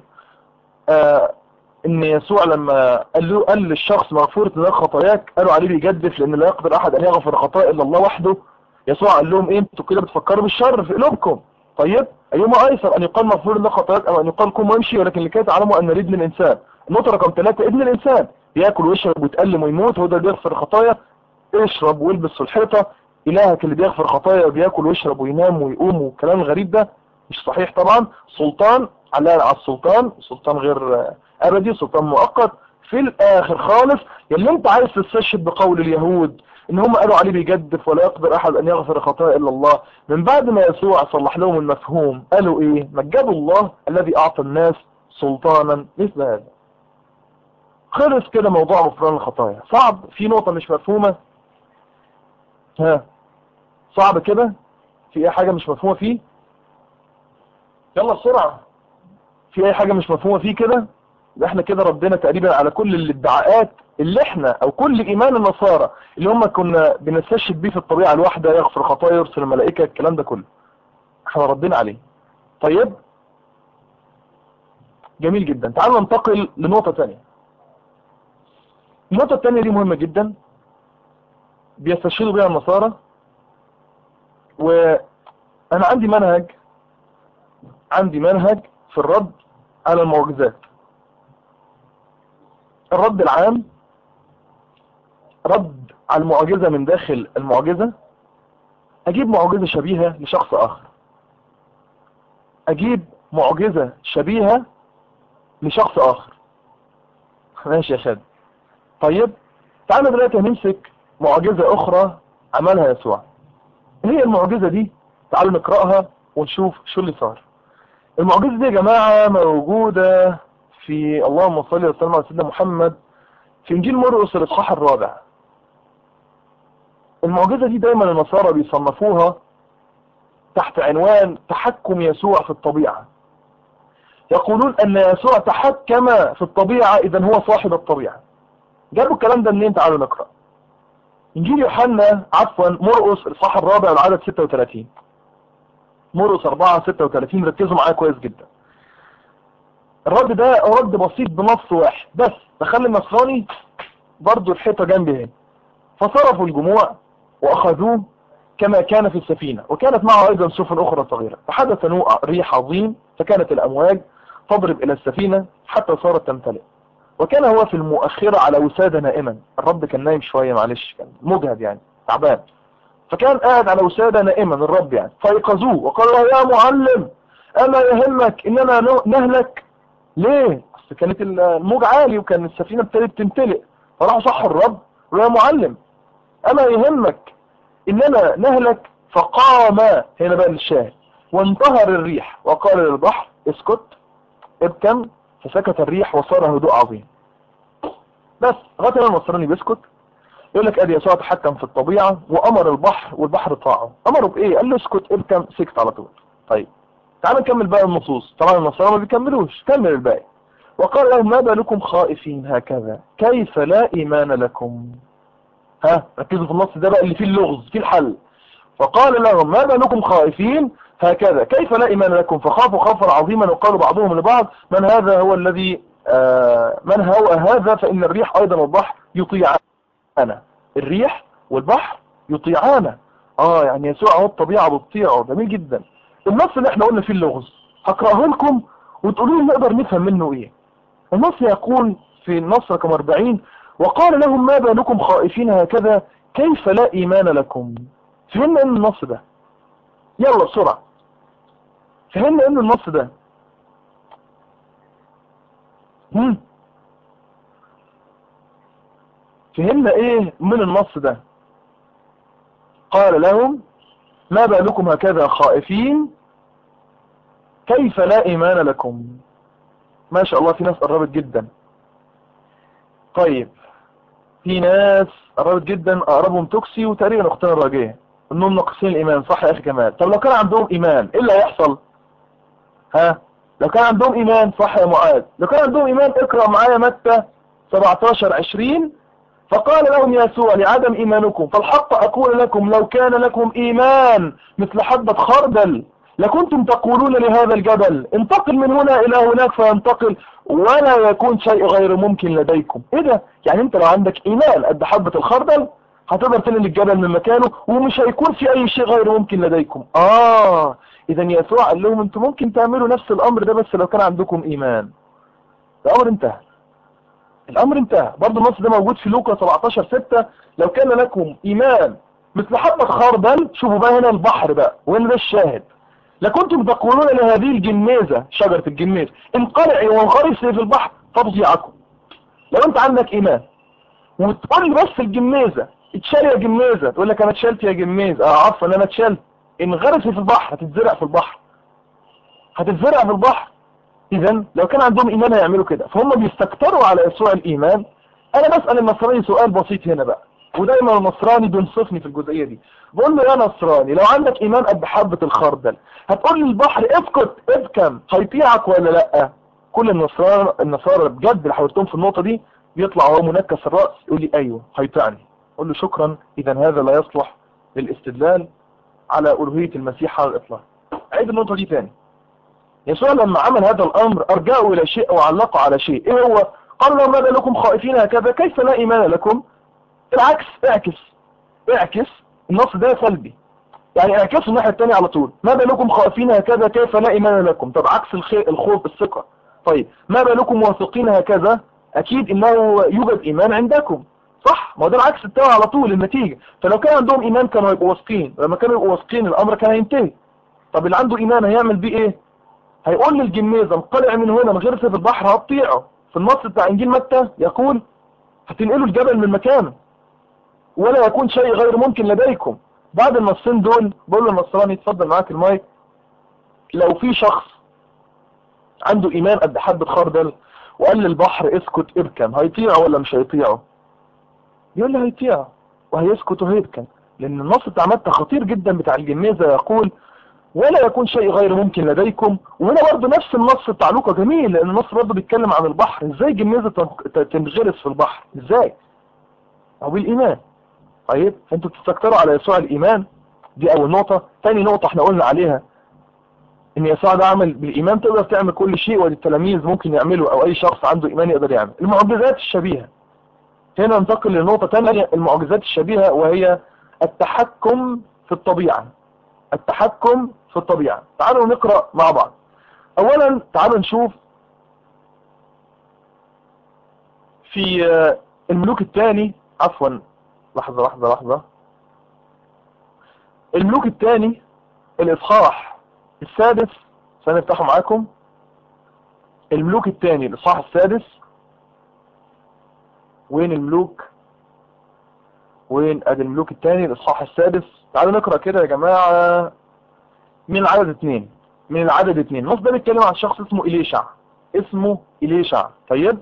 ان يسوع لما قال للشخص مغفورة لك خطاياك، قالوا عليه بيجدف لان لا يقدر احد ان يغفر خطايا الا الله وحده. يسوع قال لهم ايه، انتوا كده بتفكروا بالشر في قلوبكم. طيب ايهما ايسر، ان يقال مغفور لك خطاياك او ان يقال قم وامشي، ولكن لكي تعلموا ان ابن الانسان. النقطه رقم 3، ابن الانسان بياكل ويشرب ويتألم ويموت، هو ده اللي بيغفر الخطايا. اشرب والبس في الحيطه، الهك اللي بيغفر خطايا بياكل ويشرب وينام ويقوم، والكلام الغريب ده مش صحيح طبعا. سلطان على السلطان، سلطان غير ابدي، سلطان مؤقت. في الاخر خالص اللي انت عايز تستشهد بقول اليهود ان هم قالوا عليه بيجدف ولا يقدر احد ان يغفر خطايا الا الله، من بعد ما يسوع صلح لهم المفهوم قالوا ايه، مجدوا الله الذي اعطى الناس سلطانا مثل هذا. خلص كده موضوع غفران الخطايا. صعب؟ في نقطة مش مفهومة؟ ها، صعب كده؟ في اي حاجة مش مفهومة فيه؟ يلا بسرعة، في اي حاجة مش مفهومة فيه كده؟ احنا كده ردينا تقريبا على كل الادعاءات اللي احنا، او كل ايمان النصارى اللي هم كنا بنستشهد بيه في الطبيعة الواحدة، يغفر خطايا، يرسل الملائكة، الكلام ده كله احنا ردينا عليه. طيب جميل جدا، تعالوا ننتقل لنقطة تانية. النقطة التانية دي مهمة جدا بيستشهدوا بها النصارى، وانا عندي منهج في الرد على المعجزات. الرد العام، رد على المعجزة من داخل المعجزة، اجيب معجزة شبيهة لشخص اخر، اجيب معجزة شبيهة لشخص اخر. ماشي يا شاد. طيب تعالى دلوقتي هنمسك معجزة اخرى عملها يسوع. هي المعجزة دي تعالوا نقرأها ونشوف شو اللي صار. المعجزة دي يا جماعة موجودة في اللهم صل وسلم على سيدنا محمد في انجيل مرقس الاصحاح الرابع. المعجزة دي دايما النصارى بيصنفوها تحت عنوان تحكم يسوع في الطبيعة. يقولون ان يسوع تحكم في الطبيعة، اذا هو صاحب الطبيعة. جابوا الكلام ده منين؟ تعالوا نقرأ انجيل مرقس الاصحاح الرابع العدد 36. مرقس 4:36. ركزوا معايا كويس جدا. الرد ده رد بسيط بنص واحد بس، دخل النصراني برضو الحيطة جنبي هنا. فصرفوا الجموع وأخذوه كما كان في السفينة، وكانت معه أيضا سفن أخرى صغيرة. فحدث نوء ريح عظيم، فكانت الأمواج تضرب إلى السفينة حتى صارت تمتلئ. وكان هو في المؤخرة على وسادة نائما. الرب كان نايم شوية، معلش كان مجهد يعني تعبان، فكان قاعد على وسادة نائما الرب يعني. فايقظوه وقال له يا معلم أما يهمك إننا نهلك؟ ليه؟ أصل كانت الموج عالي وكان السفينة ابتدت تمتلئ. فراحوا صحوا الرب ويا معلم أما يهمك إننا نهلك؟ فقام، هنا بقى الشاهد، وانتهر الريح وقال للبحر اسكت ابكم، فسكت الريح وصار هدوء عظيم. بس غتل النصراني بيسكت. يقول لك ادي يسوع تحكم في الطبيعة وامر البحر والبحر طاعه. امره بايه؟ قال له اسكت ابكم، سكت على طول. طيب تعال نكمل بقى النصوص. طبعا النصارى ما بيكملوش، كمل الباقي. وقال لهم ما بالكم خائفين هكذا، كيف لا ايمان لكم؟ ها ركزوا في النص ده بقى اللي فيه اللغز، فيه الحل. فقال لهم ما بالكم خائفين هكذا، كيف لا ايمان لكم؟ فخافوا خوفا عظيما وقالوا بعضهم لبعض من هذا هو الذي من هو هذا؟ فان الريح ايضا والبحر يطيعان. الريح والبحر يطيعانا. يعني يسوع هو الطبيعة بتطيعه. جميل جدا. النص اللي احنا قلنا فيه اللغز هقراه لكم وتقولوا لي نقدر نفهم منه ايه. النص يقول في النص رقم 40 وقال لهم ما بالكم خائفين هكذا، كيف لا ايمان لكم؟ فهمنا ان النص ده، يلا بسرعة فهمنا ان النص ده فهمنا ايه من النص ده؟ قال لهم ما بالكم هكذا خائفين، كيف لا ايمان لكم؟ ما شاء الله في ناس قربت جدا. طيب في ناس قربت جدا، اقربهم توكسي وتقريبا اختنا الراجيه انهم ناقصين الايمان. صح يا اخي كمال؟ طب لو كان عندهم ايمان ايه اللي هيحصل؟ ها لو كان عندهم ايمان، صح يا معاذ؟ لو كان عندهم ايمان اقرا معايا متى 17:20. فقال لهم يسوع لعدم ايمانكم فالحق اقول لكم لو كان لكم ايمان مثل حبة خردل لكنتم تقولون لهذا الجبل انتقل من هنا الى هناك فينتقل ولا يكون شيء غير ممكن لديكم. ايه ده؟ يعني انت لو عندك ايمان قد حبة الخردل هتقدر تنقل الجبل من مكانه ومش هيكون في اي شيء غير ممكن لديكم. اذا يسوع قال لهم انتم ممكن تعملوا نفس الامر ده بس لو كان عندكم ايمان. الامر انتهى. الامر انتهى. برضه النص ده موجود في لوقا 17:6 لو كان لكم ايمان مثل حبة خردل. شوفوا بقى هنا البحر بقى وهنا ده الشاهد. لكنتم تقولون لهذه الجميزة، شجرة الجميز، انقلعي وانغرسي في البحر تضيعكم. لو انت عندك ايمان وتقول لي بس الجميزة اتشال يا جميزة، تقول لك انا اتشالت يا جميز، عفوا انا اتشالت، انغرسي في البحر، هتتزرع في البحر، هتتزرع في البحر. اذا لو كان عندهم ايمان هيعملوا كده. فهم بيستكتروا على يسوع الايمان. انا بسأل النصراني سؤال بسيط هنا بقى، ودايما النصراني بينصفني في الجزئية دي. بقول له يا نصراني لو عندك ايمان قد حبة الخردل هتقول لي البحر اسكت ابكم هيطيعك ولا لا؟ كل النصارى بجد اللي حاولتهم في النقطة دي بيطلع هو منكس الرأس يقول لي ايوه هيطيعني. اقول له شكرا، اذا هذا لا يصلح للاستدلال على ألوهية المسيح على الاطلاق. عيد النقطة دي تاني. يسوع لما عمل هذا الامر ارجعوا الى شيء وعلقوا على شيء. ايه هو؟ قال لهم ماذا لكم خائفين هكذا، كيف لا ايمان لكم؟ العكس، اعكس النص ده سلبي، يعني اعكسوا الناحية التانية على طول. ما بالكم خائفين هكذا كيف لا ايمان لكم؟ طب عكس الخوف الثقة. طيب ما بالكم واثقين هكذا؟ اكيد انه يوجد ايمان عندكم، صح؟ ما ده العكس بتاعه على طول النتيجة. فلو كان عندهم ايمان كانوا يبقوا واثقين، لما كانوا يبقوا واثقين الامر كان هينتهي. طب اللي عنده ايمان هيعمل بيه ايه؟ هيقول للجميزة انقلع من هنا من غير في البحر هتطيعه. في النص بتاع انجيل متى يقول هتنقلوا الجبل من مكانه ولا يكون شيء غير ممكن لديكم. بعد النصين دول بقول له النصراني اتفضل معاك المايك، لو في شخص عنده ايمان قد حبة خردل وقال للبحر اسكت ابكم، هيطيعه ولا مش هيطيعه؟ يقول لي هيطيعه وهيسكت وهيبكم، لان النص بتاع متى خطير جدا بتاع الجميزة يقول ولا يكون شيء غير ممكن لديكم. وهنا برضه نفس النص بتاع لوقا جميل، لان النص برضه بيتكلم عن البحر. ازاي جميزة تنغرس في البحر؟ ازاي؟ او بالايمان. طيب انتوا بتستكتروا على يسوع الايمان، دي اول نقطة. تاني نقطة احنا قلنا عليها ان يسوع ده عمل بالايمان تقدر تعمل كل شيء، والتلاميذ ممكن يعملوا، او اي شخص عنده ايمان يقدر يعمل. المعجزات الشبيهة، هنا ننتقل لنقطة ثانية، المعجزات الشبيهة، وهي التحكم في الطبيعة. التحكم في الطبيعة. تعالوا نقرأ مع بعض. اولا تعالوا نشوف في الملوك الثاني، عفوا لحظة. الملوك الثاني الاصحاح السادس، سنفتحه معاكم. الملوك الثاني الاصحاح السادس. وين الملوك؟ وين؟ ادي الملوك الثاني الاصحاح السادس. تعالوا نقرأ كده يا جماعة من العدد 2. من العدد 2. النص ده بيتكلم عن شخص اسمه إليشع. اسمه إليشع. طيب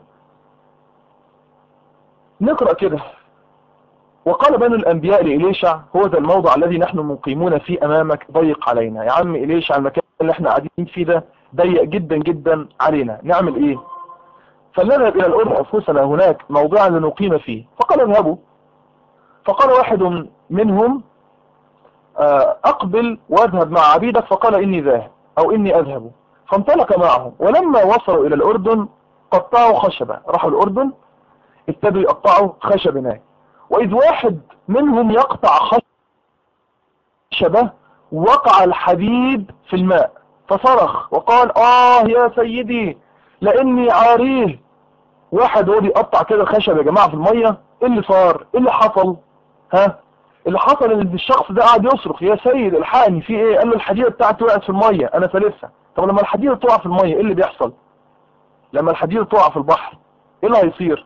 نقرأ كده. وقال بنو الأنبياء لإليشع: هو ذا الموضع الذي نحن مقيمون فيه أمامك ضيق علينا. يا عم إليشع، المكان اللي احنا قاعدين فيه ده ضيق جدا جدا علينا، نعمل ايه؟ فلنذهب إلى الأرض أنفسنا هناك موضعا لنقيم فيه. فقال اذهبوا. فقال واحد منهم: أقبل واذهب مع عبيدك. فقال إني ذاهب، أو إني أذهب. فانطلق معهم، ولما وصلوا إلى الأردن قطعوا خشبة. راحوا الأردن ابتدوا يقطعوا خشب هناك. وإذ واحد منهم يقطع خشبة وقع الحديد في الماء، فصرخ وقال: يا سيدي لاني عاريه. واحد هو بيقطع كده خشب يا جماعة في المية، ايه اللي صار؟ ايه اللي حصل؟ اللي حصل ان الشخص ده قاعد يصرخ: يا سيد الحقني، في ايه؟ قال له: الحديدة بتاعتي وقعت في المية، انا فلسها. طب لما الحديدة تقع في المية ايه اللي بيحصل؟ لما الحديدة تقع في البحر ايه اللي هيصير؟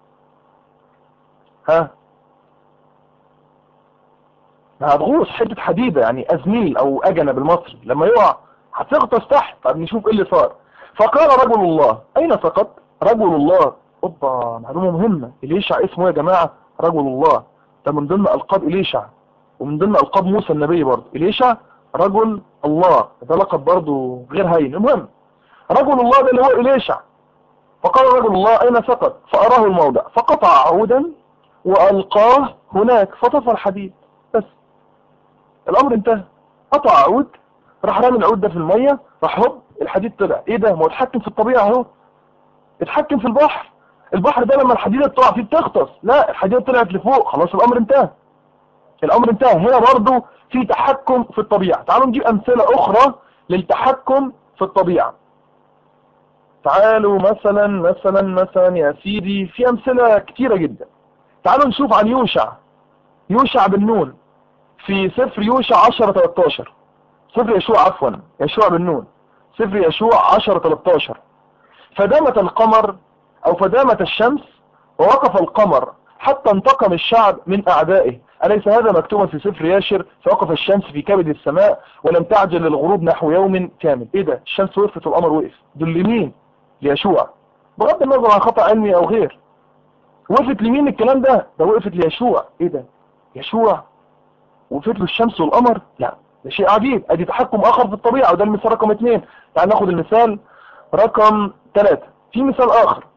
هتغوص حتة حديدة، يعني ازميل او اجنة بالمصري، لما يقع هتغطس تحت. طب نشوف ايه اللي صار. فقال رجل الله: اين سقط؟ رجل الله. اوبا، معلومة مهمة. إليشع اسمه يا جماعة رجل الله. ده من ضمن القاب إليشع، ومن ضمن القاب موسى النبي برضه. إليشع رجل الله، ده لقب برضه غير هين. المهم رجل الله ده اللي هو إليشع. فقال رجل الله: اين سقط؟ فاراه الموضع، فقطع عودا والقاه هناك فطفى الحديد. بس الامر انتهى. قطع عود، راح رامي العود ده في المية، راح هوب الحديد طلع. ايه ده؟ ما هو اتحكم في الطبيعة اهو، اتحكم في البحر. البحر ده لما الحديدة تقع فيه بتغطس، لا الحديدة طلعت لفوق، خلاص الامر انتهى. الامر انتهى. هنا برضو في تحكم في الطبيعة. تعالوا نجيب امثلة اخرى للتحكم في الطبيعة. تعالوا مثلا يا سيدي، في امثلة كتيرة جدا. تعالوا نشوف عن يوشع بن نون في سفر يوشع 10-13. سفر يشوع، عفوا يشوع بن نون، سفر يشوع 10-13. فدامت القمر او فدامت الشمس ووقف القمر حتى انتقم الشعب من اعدائه. أليس هذا مكتوبا في سفر ياشر؟ فوقف الشمس في كبد السماء ولم تعجل للغروب نحو يوم كامل. ايه ده؟ الشمس وقفت والقمر وقف. دول لمين؟ ليشوع، بغض النظر عن خطأ علمي او غير. وقفت لمين الكلام ده؟ ده وقفت ليشوع. ايه ده؟ يشوع وقفت له الشمس والقمر؟ لا، ده شيء عجيب. ادي تحكم اخر في الطبيعة، وده المثال رقم 2. تعال ناخد المثال رقم 3. في مثال اخر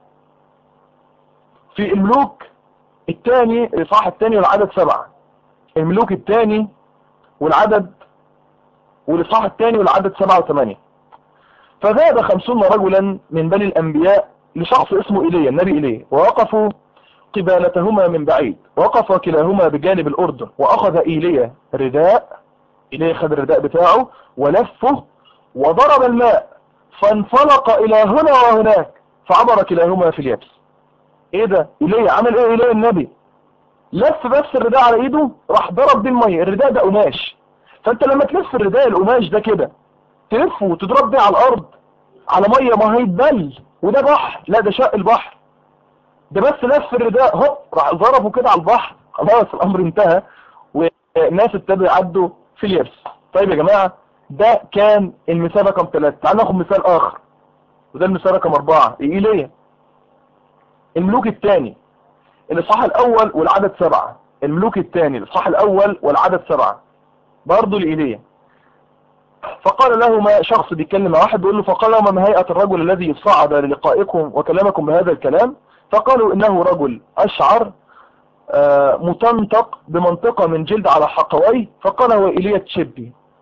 في الملوك الثاني الاصحاح الثاني والعدد 7. الملوك الثاني والاصحاح الثاني والعدد 7 و8. فذهب 50 رجلا من بني الانبياء لشخص اسمه ايليا، النبي ايليا، ووقفوا قبالتهما من بعيد، وقف كلاهما بجانب الاردن. واخذ ايليا رداء، ايليا خد الرداء بتاعه ولفه وضرب الماء فانفلق الى هنا وهناك، فعبر كلاهما في اليابس. ايه ده؟ ايليا عمل ايه؟ ايليا النبي لف بس الرداء على ايده، راح ضرب بيه الميه. الرداء ده قماش، فانت لما تلف الرداء القماش ده كده تلفه وتضرب بيه على الارض على ميه، ما هيتبل. وده بحر، لا ده شق البحر. ده بس لف الرداء هوب راح ضربه كده على البحر، خلاص الامر انتهى والناس ابتدوا يعدوا في اليابس. طيب يا جماعه، ده كان المثال رقم 3. تعالوا ناخد مثال اخر، وده المثال رقم 4. ايليا الملوك الثاني الاصحاح الاول والعدد 7. الملوك الثاني الاصحاح الاول والعدد 7 برضه لإيليا. فقال لهما، شخص بيتكلم مع واحد بيقول له: فقال لهما: ما هيئة الرجل الذي صعد للقائكم وكلمكم بهذا الكلام؟ فقالوا: انه رجل اشعر متنطق بمنطقة من جلد على حقويه. فقال: هو ايليا تشبي.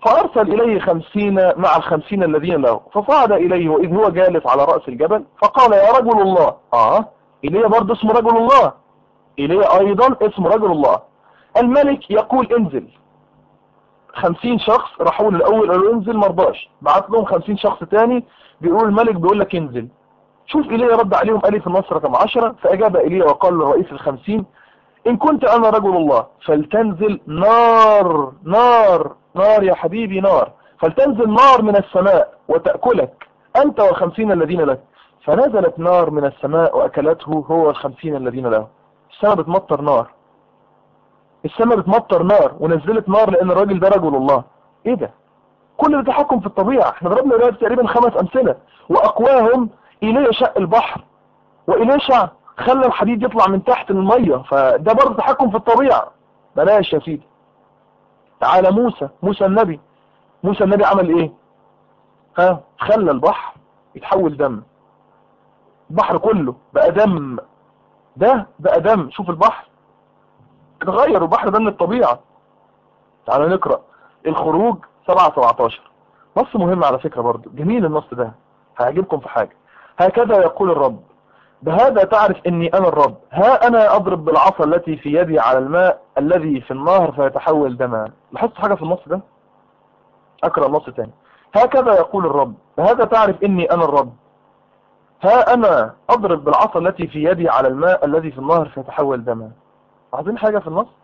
فأرسل إليه 50 مع ال50 الذين له، فصعد إليه وإذ هو جالس على رأس الجبل، فقال يا رجل الله. إيليا برضه اسمه رجل الله، إيليا أيضا اسمه رجل الله. الملك يقول انزل. 50 شخص راحوا له الأول قالوا انزل، مرضاش، بعت لهم 50 شخص تاني بيقول الملك بيقول لك انزل. شوف إيليا رد عليهم، قال في النص رقم 10: فأجاب إيليا وقال لرئيس ال50: إن كنت أنا رجل الله فلتنزل نار، نار نار يا حبيبي، نار، فلتنزل نار من السماء وتأكلك أنت و50 الذين لك. فنزلت نار من السماء وأكلته هو و50 الذين له. السماء بتمطر نار، السماء بتمطر نار ونزلت نار لأن الراجل ده رجل الله. إيه ده؟ كل ده تحكم في الطبيعة. احنا ضربنا دلوقتي تقريبا 5 أمثلة، وأقواهم إيليا شق البحر، وإليشع خلى الحديد يطلع من تحت المية، فده برضه تحكم في الطبيعة. بلاش يا سيدي. تعالى موسى النبي، موسى النبي عمل ايه؟ خلى البحر يتحول دم، البحر كله بقى دم، ده بقى دم. شوف البحر اتغير، البحر ده من الطبيعة. تعالى نقرأ الخروج 7:17، نص مهم على فكرة برضه، جميل النص ده، هيعجبكم في حاجة. هكذا يقول الرب: بهذا تعرف اني انا الرب، ها انا اضرب بالعصا التي في يدي على الماء الذي في النهر فيتحول دما. لاحظت حاجة في النص ده؟ اقرأ النص تاني: هكذا يقول الرب، بهذا تعرف اني انا الرب، ها انا اضرب بالعصا التي في يدي على الماء الذي في النهر فيتحول دما. عايزين حاجة في النص؟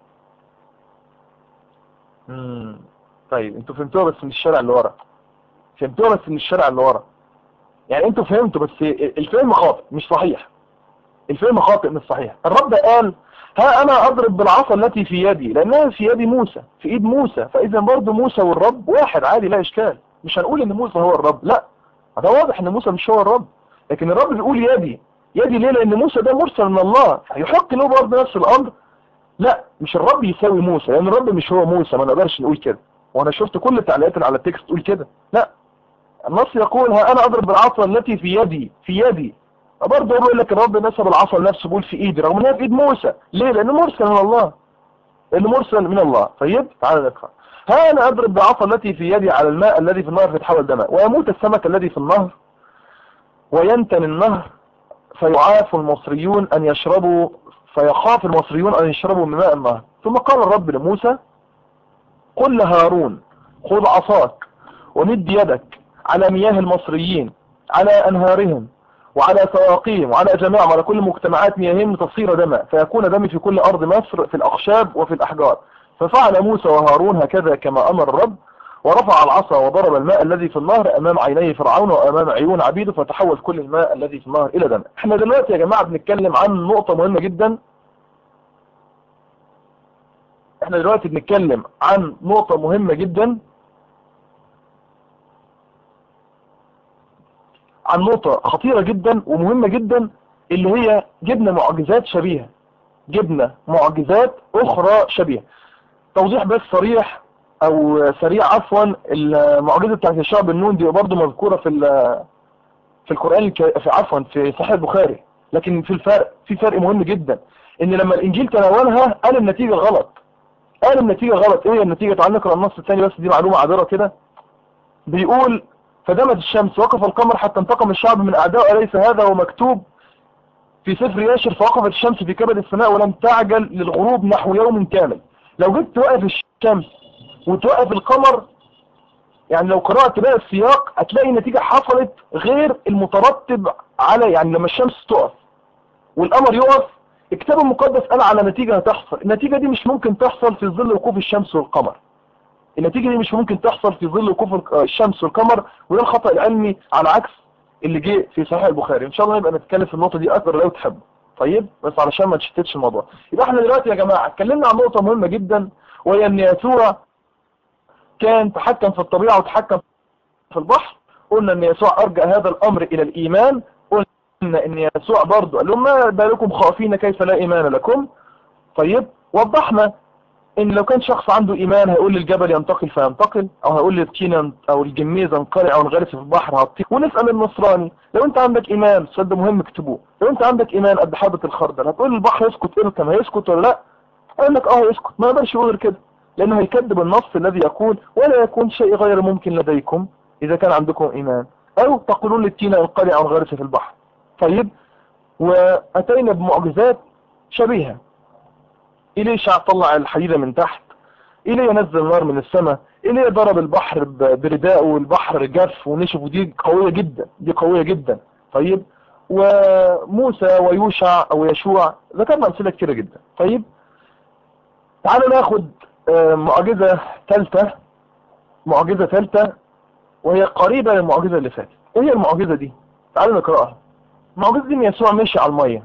طيب انتوا فهمتوها بس من الشارع اللي ورا، فهمتوها بس من الشارع اللي ورا. يعني انتوا فهمتوا بس الفهم خاطئ مش صحيح، الفهم خاطئ مش صحيح. الرب قال ها انا اضرب بالعصا التي في يدي، لانها في يد موسى، في ايد موسى، فاذا برضه موسى والرب واحد عادي، لا اشكال. مش هنقول ان موسى هو الرب، لا، ده واضح ان موسى مش هو الرب، لكن الرب بيقول يدي. يدي ليه؟ لان موسى ده مرسل من الله، هيحق له برضه نفس الامر. لا، مش الرب يساوي موسى، لان الرب مش هو موسى، ما نقدرش نقول كده. وانا شفت كل التعليقات اللي على التكست تقول كده، لا. النص يقول ها انا اضرب بالعصا التي في يدي، في يدي. برضه بيقول لك الرب نسب العصا لنفسه، بيقول في ايدي، رغم انها في ايد موسى. ليه؟ لانه مرسل من الله، لانه مرسل من الله. طيب تعالى نقرا: ها انا اضرب بالعصا التي في يدي على الماء الذي في النهر فيتحول دما، ويموت السمك الذي في النهر وينتن النهر، فيعاف المصريون ان يشربوا، فيخاف المصريون ان يشربوا من ماء النهر. ثم قال الرب لموسى: قل لهارون خذ عصاك ومد يدك على مياه المصريين، على أنهارهم وعلى سواقيهم وعلى جميعهم، على كل مجتمعات مياههم، لتصير دما، فيكون دم في كل أرض مصر في الأخشاب وفي الأحجار. ففعل موسى وهارون هكذا كما أمر الرب، ورفع العصا وضرب الماء الذي في النهر أمام عيني فرعون وأمام عيون عبيده، فتحول كل الماء الذي في النهر إلى دم. احنا دلوقتي يا جماعة بنتكلم عن نقطة مهمة جدا، احنا دلوقتي بنتكلم عن نقطة مهمة جدا، عن نقطة خطيرة جدا ومهمة جدا، اللي هي جبنا معجزات شبيهة، جبنا معجزات أخرى شبيهة. توضيح بس صريح أو سريع عفوا، المعجزة بتاعت الشعب النون دي برضه مذكورة في القرآن في عفوا في صحيح البخاري، لكن في فرق مهم جدا، إن لما الإنجيل تناولها قال النتيجة غلط، قال النتيجة غلط. إيه النتيجة؟ تعال نقرأ النص الثاني، بس دي معلومة عابرة كده. بيقول: فدمت الشمس وقف القمر حتى انتقم الشعب من أعدائه، أليس هذا ومكتوب في سفر ياشر؟ فوقفت الشمس في كبد السماء ولم تعجل للغروب نحو يوم كامل. لو جيت توقف الشمس وتوقف القمر، يعني لو قرأت بقى السياق هتلاقي النتيجة حصلت غير المترتب على، يعني لما الشمس تقف والقمر يقف، الكتاب المقدس قال على نتيجة هتحصل. النتيجة دي مش ممكن تحصل في ظل وقوف الشمس والقمر، النتيجة دي مش ممكن تحصل في ظل وقوف الشمس والقمر، وده الخطأ العلمي على عكس اللي جه في صحيح البخاري. ان شاء الله نبقى نتكلم في النقطة دي اكتر لو تحب. طيب بس علشان ما نشتتش الموضوع، يبقى احنا دلوقتي يا جماعة اتكلمنا عن نقطة مهمة جدا، وهي ان يسوع كان تحكم في الطبيعة وتحكم في البحر. قلنا ان يسوع ارجع هذا الامر الى الايمان. قلنا ان يسوع برضه قال لهم: ما بالكم خائفين كيف لا ايمان لكم. طيب وضحنا ان لو كان شخص عنده ايمان هيقول للجبل ينتقل فينتقل، او هيقول للطين او الجميزه انقلع او انغرس في البحر هتطير. ونسال النصراني: لو انت عندك ايمان، السؤال ده مهم اكتبوه، لو انت عندك ايمان قد حبه الخردل هتقول للبحر يسكت امتى؟ ما هيسكت ولا لا؟ قال لك هيسكت، ما يقدرش يقول غير كده. لأنه هيكذب النص الذي يقول ولا يكون شيء غير ممكن لديكم إذا كان عندكم إيمان، أو تقولون للتينة انقلع عن غرس في البحر. طيب، وأتينا بمعجزات شبيهة. إليشع طلع الحديدة من تحت، إليه نزل النار من السماء، إليه ضرب البحر برداءه والبحر جف ونشف، ودي قوية جدا، دي قوية جدا. طيب، وموسى ويوشع أو يشوع ذكرنا أمثلة كتيرة جدا. طيب، تعالوا ناخد معجزة ثالثة، معجزة ثالثة وهي قريبة للمعجزة اللي فاتت. ايه هي المعجزة دي؟ تعالوا نقرأها. المعجزة دي ان يسوع ماشي على المية،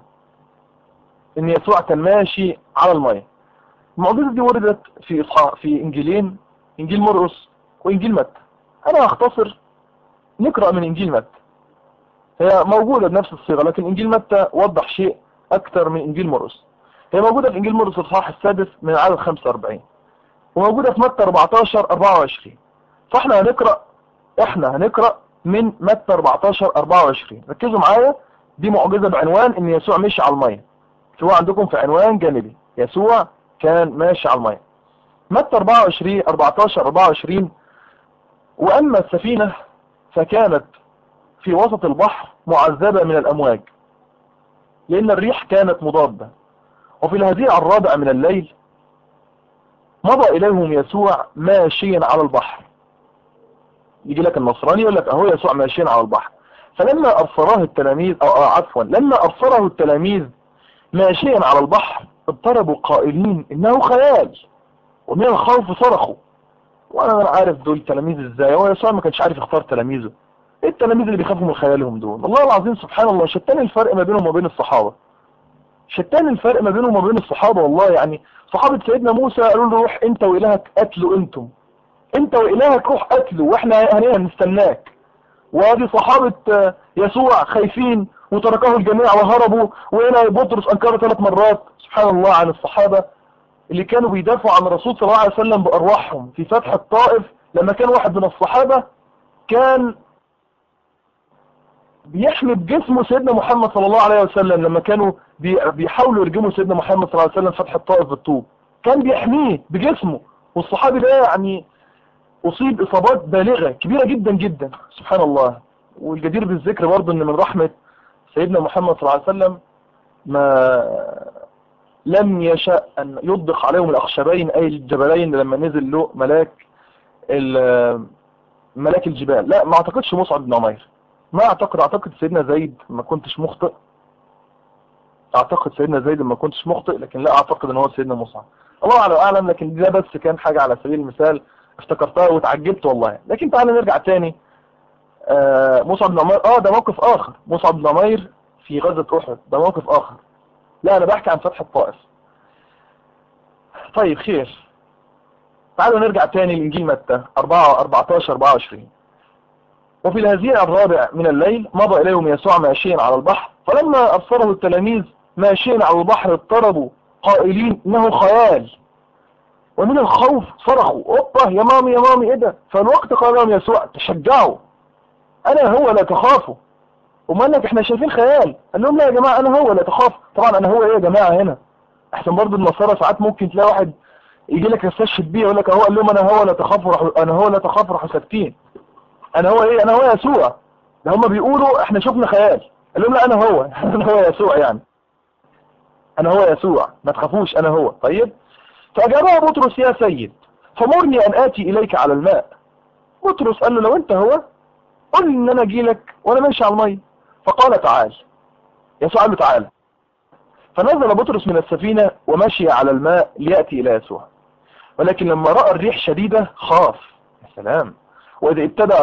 ان يسوع كان ماشي على المية. المعجزة دي وردت في انجيلين، انجيل مرقس وانجيل متى. انا هختصر نقرأ من انجيل متى، هي موجودة بنفس الصيغة، لكن انجيل متى وضح شيء اكتر من انجيل مرقس. هي موجودة في انجيل مرقس الإصحاح السادس من عدد 45، وموجودة في متى 14-24. فاحنا هنقرأ من متى 14-24. ركزوا معايا، دي معجزة بعنوان ان يسوع مشي على المية. سواء عندكم في عنوان جانبي يسوع كان ماشي على المية. متى 14-24. واما السفينة فكانت في وسط البحر معذبة من الامواج لان الريح كانت مضادة. وفي الهزيع الرابع من الليل مضى اليهم يسوع ماشيا على البحر. يجي لك النصراني يقول لك اهو يسوع ماشيين على البحر. فلما ابصره التلاميذ لما ابصره التلاميذ ماشيا على البحر اضطربوا قائلين انه خيال، ومن الخوف صرخوا. وانا عارف دول تلاميذ ازاي، هو يسوع ما كانش عارف يختار تلاميذه. ايه التلاميذ اللي بيخافوا من خيالهم دول؟ والله العظيم سبحان الله، شتان الفرق ما بينهم وبين الصحابة، شتان الفرق ما بينهم وبين الصحابة. والله يعني صحابة سيدنا موسى قالوا له روح انت والهك قتلوا، انت والهك روح قتلوا واحنا هنستناك. وادي صحابة يسوع خايفين وتركه الجميع وهربوا. وهنا بطرس انكر 3 مرات. سبحان الله عن الصحابة اللي كانوا بيدافعوا عن الرسول صلى الله عليه وسلم بأرواحهم. في فتح الطائف لما كان واحد من الصحابة كان بيحمي بجسمه سيدنا محمد صلى الله عليه وسلم، لما كانوا بيحاولوا يرجموا سيدنا محمد صلى الله عليه وسلم فتح الطائف بالطوب، كان بيحميه بجسمه. والصحابي ده يعني أصيب إصابات بالغة كبيرة جدا جدا. سبحان الله. والجدير بالذكر برضه أن من رحمة سيدنا محمد صلى الله عليه وسلم ما لم يشاء أن يضخ عليهم الأخشبين أي الجبلين لما نزل له ملاك الجبال. لا، ما أعتقدش مصعب بن عمير، ما أعتقد سيدنا زيد، ما كنتش مخطئ. أعتقد سيدنا زيد ما كنتش مخطئ، لكن لا أعتقد أن هو سيدنا مصعب. الله أعلم. لكن ده بس كان حاجة على سبيل المثال افتكرتها وتعجبت والله. لكن تعالى نرجع تاني. مصعب بن عمير ده موقف آخر. مصعب بن عمير في غزوة أحد ده موقف آخر. لا، أنا بحكي عن فتح الطائف. طيب خير، تعالوا نرجع تاني لإنجيل متى 14-24. وفي الهزيع الرابع من الليل مضى إليهم يسوع ماشيا على البحر. فلما أبصره التلاميذ ماشيا على البحر اضطربوا قائلين إنه خيال، ومن الخوف صرخوا. اوبا يا مامي يا مامي ايه ده؟ فالوقت قال لهم يسوع تشجعوا، انا هو لا تخافوا. وما لك احنا شايفين خيال. قال لهم لا يا جماعة انا هو لا تخافوا. طبعا انا هو ايه يا جماعة هنا؟ احسن برضو النصارى ساعات ممكن تلاقي واحد يجي لك يستشهد بيه يقول لك اهو، قال لهم انا هو لا تخافوا، انا هو لا تخافوا، راحوا ساكتين. انا هو ايه؟ انا هو يسوع. ده هم بيقولوا احنا شفنا خيال. قال لهم لا انا هو انا هو يسوع، يعني انا هو يسوع ما تخافوش انا هو. طيب، فأجابه بطرس يا سيد فمرني أن آتي إليك على الماء. بطرس قال له لو أنت هو قل لي إن أنا أجي لك وأنا ماشي على المية. فقال تعال. يسوع قال له تعال. فنزل بطرس من السفينة ومشي على الماء ليأتي إلى يسوع. ولكن لما رأى الريح شديدة خاف. يا سلام. وإذا ابتدأ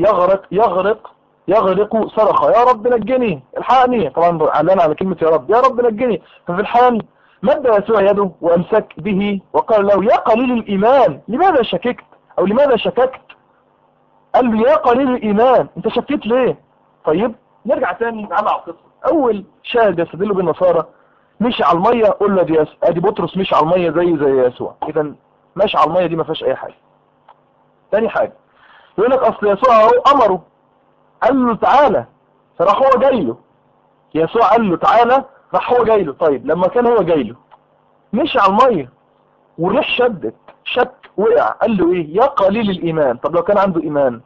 يغرق صرخ يا رب نجني الحقني. طبعا اعلان على كلمة يا رب نجني. ففي الحال مد يسوع يده وامسك به وقال له يا قليل الايمان لماذا شككت او لماذا شككت؟ قال له يا قليل الايمان انت شكيت ليه؟ طيب نرجع تاني على القصه. اول شاهد يستدل بالنصارى مشي على الميه، قول له ادي بطرس مشي على الميه زي يسوع. اذا ماشي على الميه دي ما فيهاش اي حاجه. تاني حاجه يقول لك اصل يسوع اهو امره، قال له تعالى، فراح هو جاي له. يسوع قال له تعالى، راح هو جاي له. طيب لما كان هو جاي له مشي على الميه والريح شدت، شك وقع، قال له ايه؟ يا قليل الايمان. طب لو كان عنده ايمان،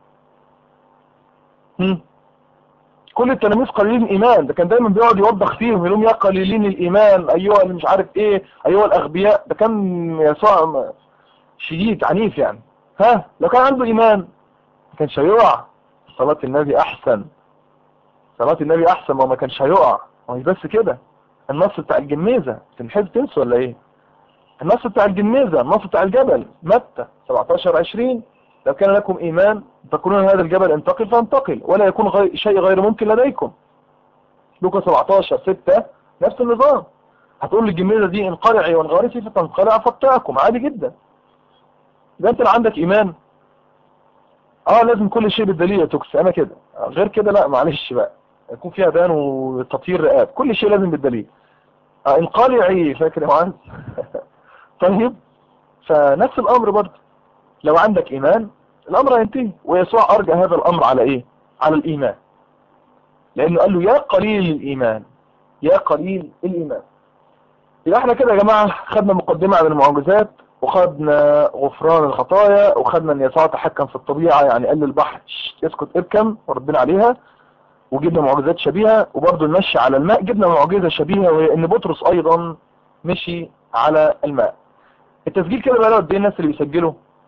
كل التلاميذ قليلين الايمان، ده كان دايما بيقعد يوضح فيهم، يقول لهم يا قليلين الايمان ايها اللي مش عارف ايه، ايها الاغبياء. ده كان يسوع شديد عنيف يعني. لو كان عنده ايمان ما كانش هيقع. صلاة النبي احسن، صلاة النبي احسن، ما كانش هيقع. مش بس كده، النص بتاع الجميزة تنحب تنسوا ولا ايه؟ النص بتاع الجميزة، النص بتاع الجبل، متى 17:20، لو كان لكم ايمان تقولون هذا الجبل انتقل فانتقل ولا يكون شيء غير ممكن لديكم. لوكا 17:6 نفس النظام. هتقول للجميزة دي انقلعي وانغرسي فتنقلع فتعكم، عادي جدا. ده انت اللي عندك ايمان. لازم كل شيء بالدليل يا توكس، انا كده، غير كده لا معلش بقى، يكون فيها دان وتطهير رقاب، كل شيء لازم بالدليل. انقلعي، فاكر يا معاذ؟ طيب، فنفس الامر برضه، لو عندك ايمان الامر هينتهي. ويسوع ارجع هذا الامر على ايه؟ على الايمان، لانه قال له يا قليل الايمان، يا قليل الايمان. يبقى احنا كده يا جماعة خدنا مقدمة عن المعجزات، وخدنا غفران الخطايا، وخدنا ان يسوع تحكم في الطبيعة، يعني قال للبحر اسكت اركم وردنا عليها، وجبنا معجزات شبيهة. وبرضه المشي على الماء جبنا معجزة شبيهة، وهي ان بطرس ايضا مشي على الماء. التسجيل كده بقى له قد ايه الناس اللي بيسجلوا؟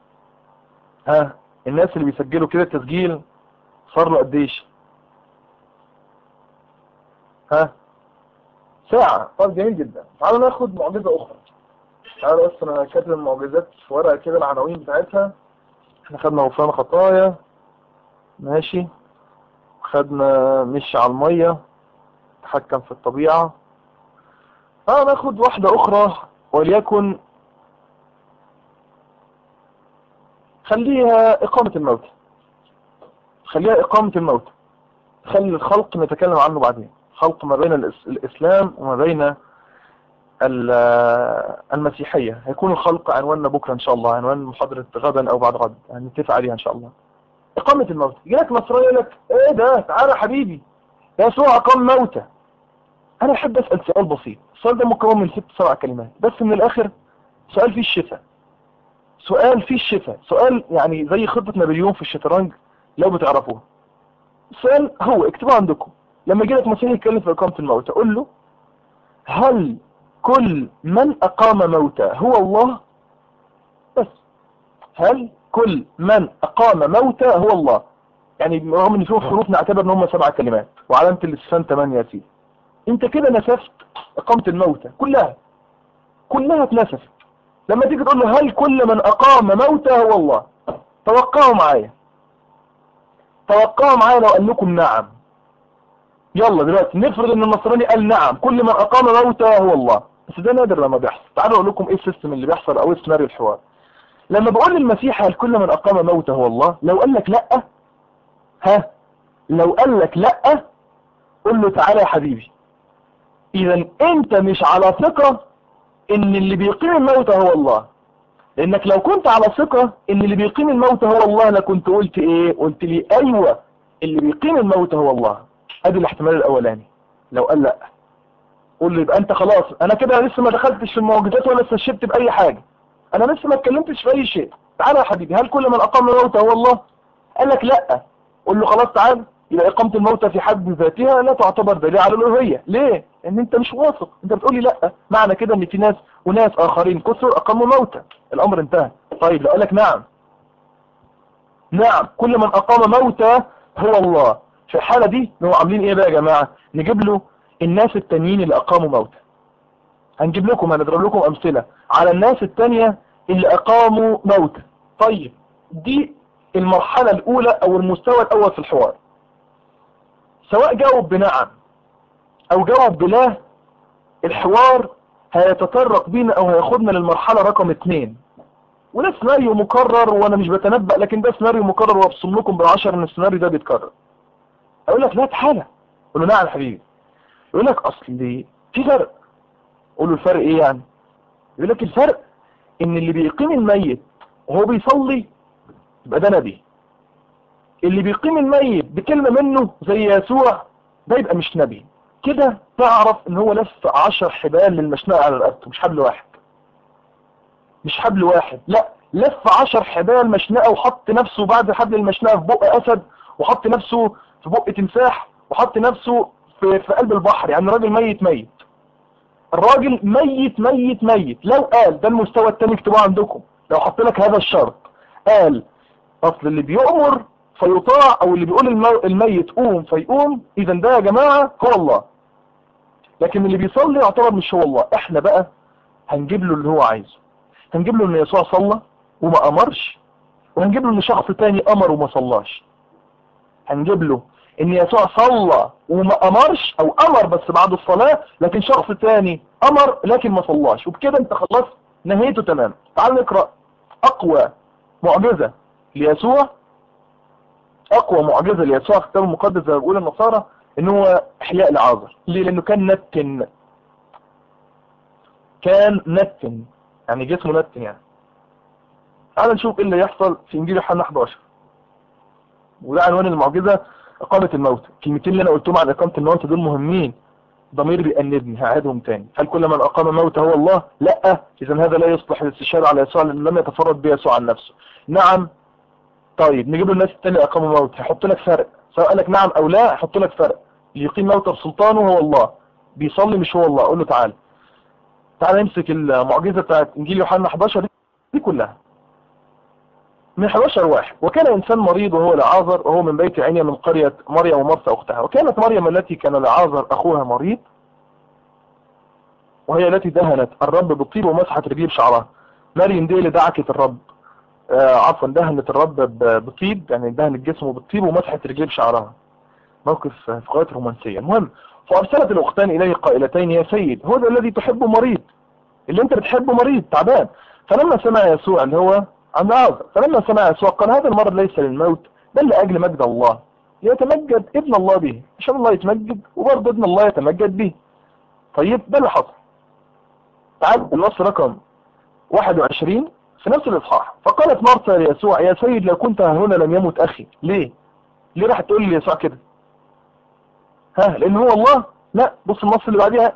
الناس اللي بيسجلوا كده التسجيل صار له قد ايش؟ ساعة. طب جميل جدا. تعالوا ناخد معجزة اخرى. تعالوا بس انا كاتب المعجزات في ورقة كده العناوين بتاعتها. احنا خدنا غفران خطايا، ماشي، خدنا مشي على المية، تحكم في الطبيعة. ناخد واحدة اخرى، وليكن خليها اقامة الموتى. خليها اقامة الموتى، خلي الخلق نتكلم عنه بعدين. خلق ما بين الاسلام وما بين المسيحية. هيكون الخلق عنواننا بكرة ان شاء الله، عنوان محاضرة غدا او بعد غد، هنتفق عليها ان شاء الله. اقامة الموتى. يجيلك نصراني يقول لك ايه ده؟ تعالى يا حبيبي، يسوع اقام موتى. انا احب اسأل سؤال بسيط. السؤال ده مكون من 6-7 كلمات بس من الاخر. سؤال فيه الشفاء، سؤال فيه الشفاء، سؤال يعني زي خطة نابليون في الشطرنج لو بتعرفوها. السؤال هو اكتبوه عندكم. لما يجيلك مسيحي يتكلم في اقامة الموتى، قول له هل كل من اقام موتى هو الله؟ بس هل كل من اقام موتى هو الله؟ يعني رغم ان فيهم حروف نعتبر ان هم 7 كلمات وعلامة الاستفهام 8 يا سيدي. انت كده نسفت اقامة الموتى كلها، كلها اتنسفت. لما تيجي تقول له هل كل من اقام موتى هو الله؟ توقعوا معايا، توقعوا معايا لو قال لكم نعم. يلا دلوقتي نفرض ان النصراني قال نعم كل من اقام موتى هو الله، بس ده نادر لما بيحصل. تعالوا اقول لكم ايه السيستم اللي بيحصل او ايه سيناريو الحوار. لما بقول للمسيح هل كل من اقام موتى هو الله، لو قال لك لا، لو قال لك لا، قول له تعالى يا حبيبي، اذا انت مش على ثقة ان اللي بيقيم الموتى هو الله. لانك لو كنت على ثقة ان اللي بيقيم الموتى هو الله لكنت قلت ايه؟ قلت لي ايوه اللي بيقيم الموتى هو الله. ادي الاحتمال الاولاني. لو قال لا، قول له يبقى انت خلاص، انا كده لسه ما دخلتش في المعجزات ولا استشهدت باي حاجة، انا لسه ما اتكلمتش في اي شيء. تعالى يا حبيبي، هل كل من اقام الموتى هو الله؟ قال لك لا، قول له خلاص تعالى. يبقى اقامة الموتى في حد ذاتها لا تعتبر دليل على الالوهية. ليه؟ ان انت مش واثق، انت بتقول لي لا، معنى كده ان في ناس وناس اخرين كثر اقاموا موتى، الامر انتهى. طيب لو قال لك نعم، نعم كل من اقام موتى هو الله، في الحالة دي نبقى عاملين ايه بقى يا جماعة؟ نجيب له الناس التانيين اللي اقاموا موتى. هنجيب لكم، هنضرب لكم امثلة على الناس التانية اللي اقاموا موتى. طيب دي المرحلة الاولى او المستوى الاول في الحوار. سواء جاوب بنعم او جاوب بلا، الحوار هيتطرق بينا او هياخدنا للمرحلة رقم 2. وده سيناريو مكرر، وانا مش بتنبأ، لكن ده سيناريو مكرر وابصم لكم بالعشر ان السيناريو ده بيتكرر. اقول لك لا تعالى، قول له نعم يا حبيبي. يقول لك اصل في فرق. قول له الفرق ايه يعني؟ يقول لك الفرق ان اللي بيقيم الميت وهو بيصلي يبقى ده نبي. اللي بيقيم الميت بكلمة منه زي يسوع ده يبقى مش نبي. كده تعرف ان هو لف 10 حبال للمشنقة على رقبته، مش حبل واحد، مش حبل واحد، لا لف 10 حبال مشنقة وحط نفسه بعد حبل المشنقة في بق أسد، وحط نفسه في بق تمساح، وحط نفسه في قلب البحر. يعني الراجل ميت ميت، الراجل ميت ميت ميت. لو قال ده المستوى التاني اكتبوه عندكم، لو حط لك هذا الشرط قال اصل اللي بيؤمر فيطاع، او اللي بيقول الميت قوم فيقوم، اذا ده يا جماعة هو الله. لكن اللي بيصلي يعتبر مش هو الله. احنا بقى هنجيب له اللي هو عايزه، هنجيب له ان يسوع صلى وما امرش، وهنجيب له ان شخص تاني امر وما صلاش. هنجيب له ان يسوع صلى وما امرش، او امر بس بعد الصلاة، لكن شخص تاني امر لكن ما صلاش، وبكده انت خلاص نهيته تمام. تعال نقرأ اقوى معجزة ليسوع، اقوى معجزة ليسوع في الكتاب المقدس زي ما بيقول النصارى، ان هو احياء لعازر. ليه؟ لانه كان نتن، يعني جسمه نتن يعني. تعال نشوف ايه اللي يحصل في انجيل يوحنا 11، وده عنوان المعجزة، اقامة الموت. الكلمتين اللي انا قلتهم عن اقامة الموت دول مهمين، ضمير بيأنبني هعيدهم تاني. هل كل من اقام موت هو الله؟ لا، اذا هذا لا يصلح الاستشهاد على يسوع لان لم يتفرد بيسوع عن نفسه. نعم، طيب نجيب له الناس التانية اقاموا موت، هيحط لك فرق سواء قال لك نعم او لا، هيحط لك فرق. اللي يقيم موت بسلطانه هو الله، بيصلي مش هو الله. اقول له تعال نمسك المعجزة بتاعت انجيل يوحنا 11 دي كلها من 11 واحد. وكان إنسان مريض وهو لعازر، وهو من بيت عنيا من قرية مريم ومرثا أختها. وكانت مريم التي كان لعازر أخوها مريض، وهي التي دهنت الرب بالطيب ومسحت رجليه بشعرها. مريم دي اللي دعكت الرب، عفوا دهنت الرب بالطيب، يعني دهنت جسمه بالطيب ومسحت رجليه بشعرها. موقف في غاية رومانسية. المهم، فأرسلت الأختان إليه قائلتين: يا سيد، هذا الذي تحبه مريض، اللي انت بتحبه مريض تعبان. فلما سمع يسوع، اللي هو عن عازر، فلما سمع يسوع قال: هذا المرض ليس للموت بل لأجل مجد الله، ليتمجد ابن الله به. عشان الله يتمجد وبرضه ابن الله يتمجد به. طيب ده اللي حصل. تعال النص رقم 21 في نفس الإصحاح. فقالت مرثا ليسوع: يا سيد، لو كنت هنا لم يمت أخي. ليه راح تقول لي يسوع كده؟ لأن هو الله؟ لا، بص النص اللي بعديها: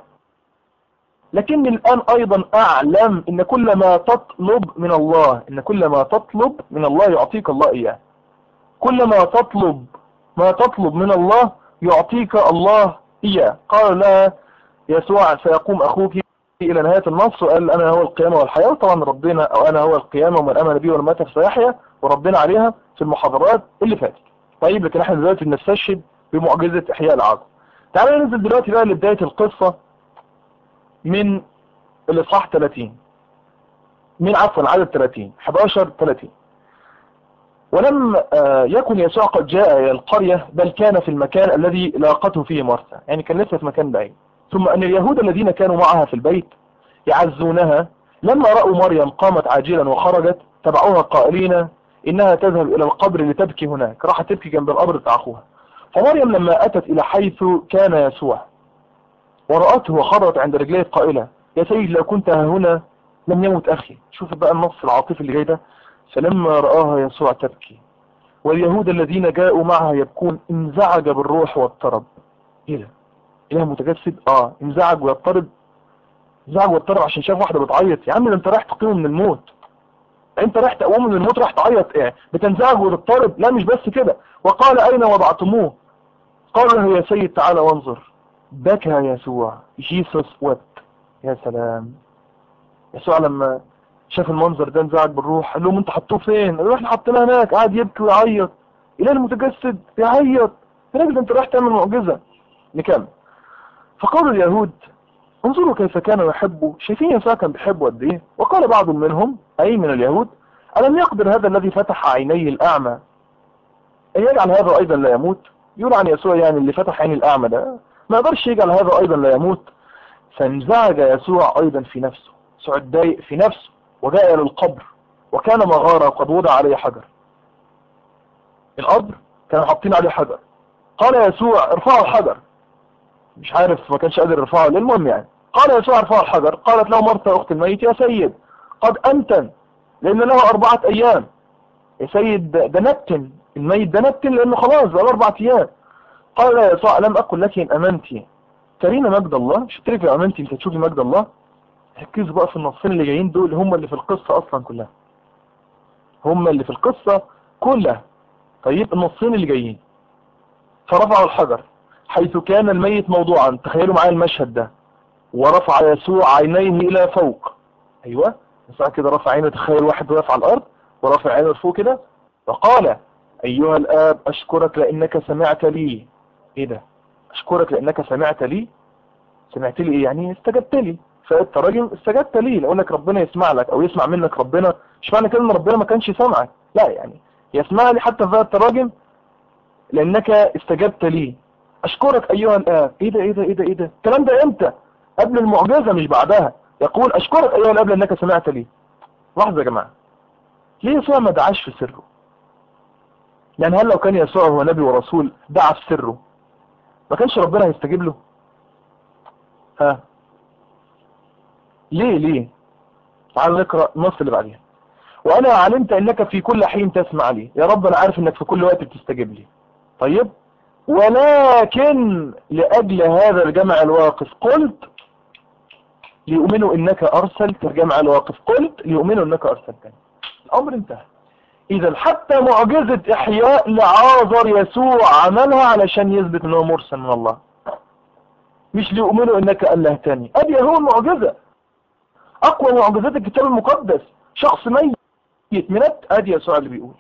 لكني الآن أيضا أعلم إن كل ما تطلب من الله، يعطيك الله إياه. كل ما تطلب من الله يعطيك الله إياه. قال لها يسوع: سيقوم أخوك. إلى نهاية النص وقال: أنا هو القيامة والحياة. وطبعا ربنا، أو أنا هو القيامة ومن آمن بي ومات فسيحيا، وربنا عليها في المحاضرات اللي فاتت. طيب، لكن احنا دلوقتي بنستشهد بمعجزة إحياء العازر. تعالوا ننزل دلوقتي بقى لبداية القصة من الإصحاح 30، من عدد 30 11-30. ولم يكن يسوع قد جاء إلى القرية، بل كان في المكان الذي لاقته فيه مرثا، يعني كان لسه في مكان بعيد. ثم أن اليهود الذين كانوا معها في البيت يعزونها لما رأوا مريم قامت عاجلا وخرجت تبعوها قائلين: إنها تذهب إلى القبر لتبكي هناك. راحت تبكي جنب القبر بتاع أخوها. فمريم لما أتت إلى حيث كان يسوع ورأته وخرت عند رجليه قائلة: يا سيد، لو كنت هنا لم يمت أخي. شوف بقى النص العاطفي اللي جاي ده: فلما رآها يسوع تبكي واليهود الذين جاءوا معها يبكون انزعج بالروح واضطرب. ايه ده؟ اله متجسد؟ انزعج ويضطرب. عشان شاف واحدة بتعيط. يا عم ده انت رايح تقوم من الموت، انت رايح تقوم من الموت، رايح تعيط ايه؟ بتنزعج وتضطرب؟ لا، مش بس كده. وقال: اين وضعتموه؟ قال له: يا سيد تعال وانظر. بكى يسوع. جيسوس وات. يا سلام. يسوع لما شاف المنظر ده انزعج بالروح. قال لهم: انتوا حطوه فين؟ قالوا: احنا حطيناه هناك. قاعد يبكي ويعيط. اله المتجسد يعيط؟ يا راجل انت رايح تعمل معجزة. نكمل. فقالوا اليهود: انظروا كيف كان يحبه. شايفين يسوع كان بيحبه قد ايه؟ وقال بعض منهم، اي من اليهود: الم يقدر هذا الذي فتح عيني الاعمى ان يجعل هذا ايضا لا يموت؟ يقول عن يسوع يعني اللي فتح عين الاعمى ده ما يقدرش يجعل هذا ايضا لا يموت. فانزعج يسوع ايضا في نفسه، سعد ضايق في نفسه، وجاء الى القبر وكان مغارة قد وضع عليه حجر. القبر كانوا حاطين عليه حجر. قال يسوع: ارفعوا الحجر. مش عارف، ما كانش قادر يرفعه. المهم يعني قال يسوع: ارفعوا الحجر. قالت له مرثا اخت الميت: يا سيد، قد انتن، لان له 4 ايام. يا سيد، ده نتن الميت، ده نتن لانه خلاص بقى 4 ايام. قال يا يسوع: لم اقل لك ان امنتي ترين مجد الله؟ مش تريك لو امنتي انت تشوفي مجد الله؟ ركزوا بقى في النصين اللي جايين دول، هم اللي في القصة اصلا كلها. هم اللي في القصة كلها. طيب النصين اللي جايين، فرفعوا الحجر حيث كان الميت موضوعا. تخيلوا معايا المشهد ده. ورفع يسوع عينيه الى فوق. ايوه يسوع كده رفع عينه، تخيل واحد واقف على الارض ورفع عينه لفوق كده، وقال ايها الاب اشكرك لانك سمعت لي. ايه ده؟ اشكرك لانك سمعت لي. سمعت لي ايه يعني؟ استجبت لي. فالتراجم استجبت لي، لو انك ربنا يسمع لك او يسمع منك ربنا، مش معنى كده ان ربنا ما كانش سامعك، لا يعني يسمع لي حتى في التراجم لانك استجبت لي. اشكرك ايها الاب. ايه ده ايه ده ايه ده ايه ده؟ الكلام ده امتى؟ قبل المعجزة مش بعدها. يقول اشكرك ايها الاب لانك سمعت لي. لحظة يا جماعة، ليه يسوع ما دعاش في سره؟ يعني هل لو كان يسوع هو نبي ورسول دعا في سره ما كانش ربنا هيستجيب له؟ ها ليه؟ تعال نقرأ النص اللي بعديها. وانا علمت انك في كل حين تسمع لي. يا رب انا عارف انك في كل وقت بتستجيب لي. طيب ولكن لاجل هذا الجمع الواقف قلت ليؤمنوا انك ارسلت. الجمع الواقف قلت ليؤمنوا انك ارسلتني. الامر انتهى. اذا حتى معجزة احياء لعازر يسوع عملها علشان يثبت انه مرسل من الله، مش ليؤمنوا انك الهتني. ادي هو المعجزة، اقوى معجزات الكتاب المقدس. شخص ميت من ادي يسوع اللي بيقول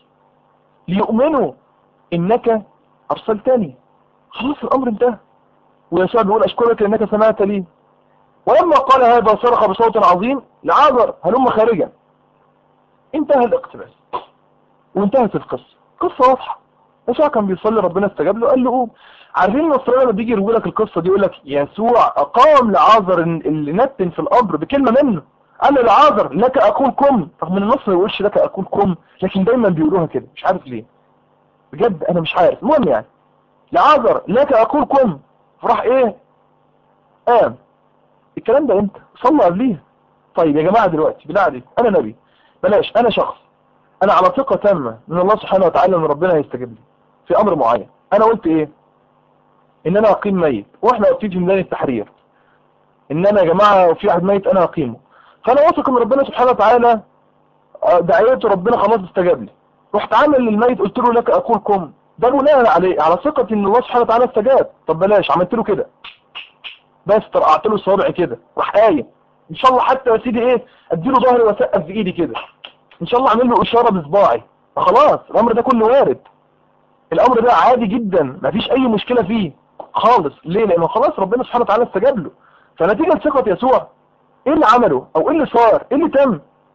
ليؤمنوا انك ارسلتني. خلاص الامر انتهى. ويسوع بيقول اشكرك لانك سمعت لي. ولما قال هذا صرخ بصوت عظيم لعازر هلم خارجا. انتهى الاقتباس وانتهت القصة. قصة واضحة. يسوع كان بيصلي ربنا استجاب له قال له قوم. عارفين النصارى لما بيجي يروي لك القصة دي يقول لك يسوع اقام لعازر اللي نتن في القبر بكلمة منه. قال له لعازر لك اقول قم. رغم ان النص ما يقولش لك اقول قم، لكن دايما بيقولوها كده مش عارف ليه، بجد انا مش عارف. المهم يعني لعازر لك اقول قم. فراح ايه؟ قام. الكلام ده امتى؟ صلى قبليه. طيب يا جماعة دلوقتي بالله عليك، انا نبي، بلاش انا شخص، انا على ثقة تامة من الله سبحانه وتعالى ان ربنا هيستجيب لي في امر معين. انا قلت ايه؟ ان انا اقيم ميت، واحنا واقفين في ميدان التحرير ان انا يا جماعة في واحد ميت انا اقيمه. فانا واثق ان ربنا سبحانه وتعالى دعيته ربنا خلاص استجاب لي. رحت عامل للميت قلت له لك اقول قم. ده بناء عليه على ثقة ان الله سبحانه وتعالى استجاب. طب بلاش عملت له كده بس طرقعت له صابع كده راح قايم. ان شاء الله حتى يا سيدي ايه اديله ظهري واسقف بايدي كده، ان شاء الله اعمل له اشاره بصباعي، خلاص الامر ده كله وارد. الامر ده عادي جدا مفيش اي مشكله فيه خالص. ليه؟ لانه خلاص ربنا سبحانه وتعالى استجاب له. فنتيجه لثقه يسوع ايه اللي عمله او ايه اللي صار؟ ايه اللي تم؟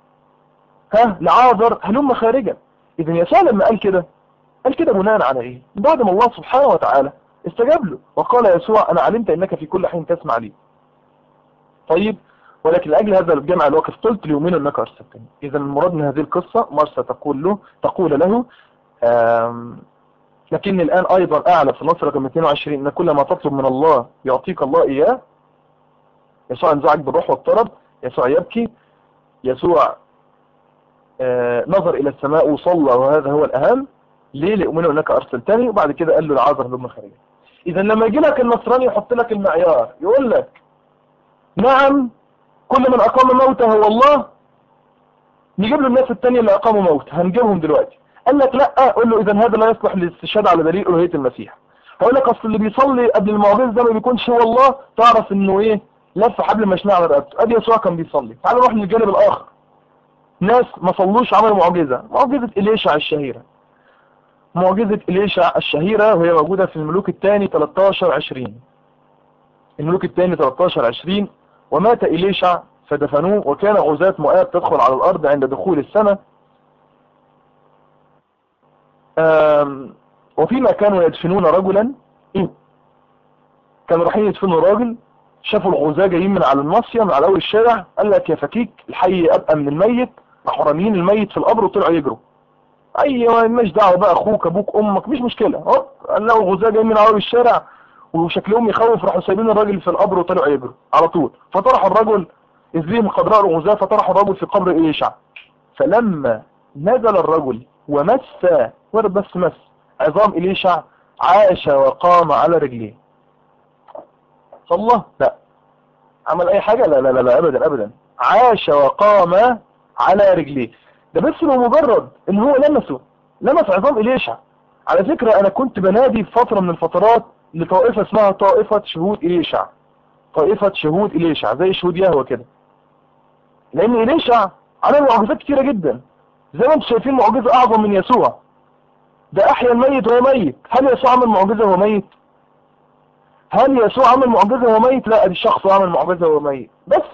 لعازر هلم خارجا. اذا يسوع لما قال كده بناء على ايه؟ بعد ما الله سبحانه وتعالى استجاب له وقال يسوع انا علمت انك في كل حين تسمع لي. طيب ولكن لاجل هذا الجمع الواقف قلت ليؤمنوا انك ارسلتني. اذا المراد من هذه القصه مرسى تقول له لكن الان ايضا اعلى في النص رقم 22 ان كل ما تطلب من الله يعطيك الله اياه. يسوع انزعج بالروح واضطرب. يسوع يبكي. يسوع نظر الى السماء وصلى، وهذا هو الاهم. ليه؟ ليؤمنوا انك ارسلتني. وبعد كده قال له العازر لما خرج. اذا لما يجي لك النصراني يحط لك المعيار يقول لك نعم كل من اقام موته هو الله، نجيب له الناس التانية اللي اقاموا موت هنجيبهم دلوقتي. قال لك لا، قول له اذا هذا لا يصلح للاستشهاد على دليل الوهية المسيح. هقول لك اصل اللي بيصلي قبل المعجزه ده ما بيكونش هو الله، تعرف انه ايه؟ لف حبل مشنقه على رقبته. ادي يسوع كان بيصلي. تعال نروح للجانب الاخر. ناس ما صلوش عملوا معجزه إليشع الشهيره. معجزه إليشع الشهيره وهي موجوده في الملوك الثاني 13-20. الملوك الثاني 13-20. ومات إليشع فدفنوه، وكان غزاة مؤاب تدخل على الأرض عند دخول السنة. وفيما كانوا يدفنون رجلا، كانوا رايحين يدفنوا راجل، شافوا الغزاة جايين من على الناصية من على أول الشارع. قال لك يا فكيك الحي أبقى من الميت. راحوا راميين الميت في القبر وطلعوا يجروا. أيوة مش دعوة بقى أخوك أبوك أمك مش مشكلة. قال له الغزاة جايين من على أول الشارع وشكلهم يخوف، راحوا سايبين الراجل في القبر وطلعوا يجروا على طول. فطرحوا الرجل إذ بهم قد رأوا الغزاة، فطرحوا الرجل في قبر إليشع. فلما نزل الرجل ومس، ورد بس مس عظام إليشع، عاش وقام على رجليه. صلى؟ لا. عمل اي حاجة؟ لا لا لا لا ابدا ابدا. عاش وقام على رجليه. ده بس بمجرد ان هو لمس عظام إليشع. على فكرة انا كنت بنادي في فترة من الفترات لطائفة اسمها طائفة شهود إليشع، طائفة شهود إليشع زي شهود يهوه كده، لان إليشع عمل معجزات كتيرة جدا. زي ما انتم شايفين معجزة اعظم من يسوع، ده احيا الميت وهو ميت. هل يسوع عمل معجزة وهو ميت؟ هل يسوع عمل معجزة وهو ميت؟ لا، دي الشخص عمل معجزة وهو ميت.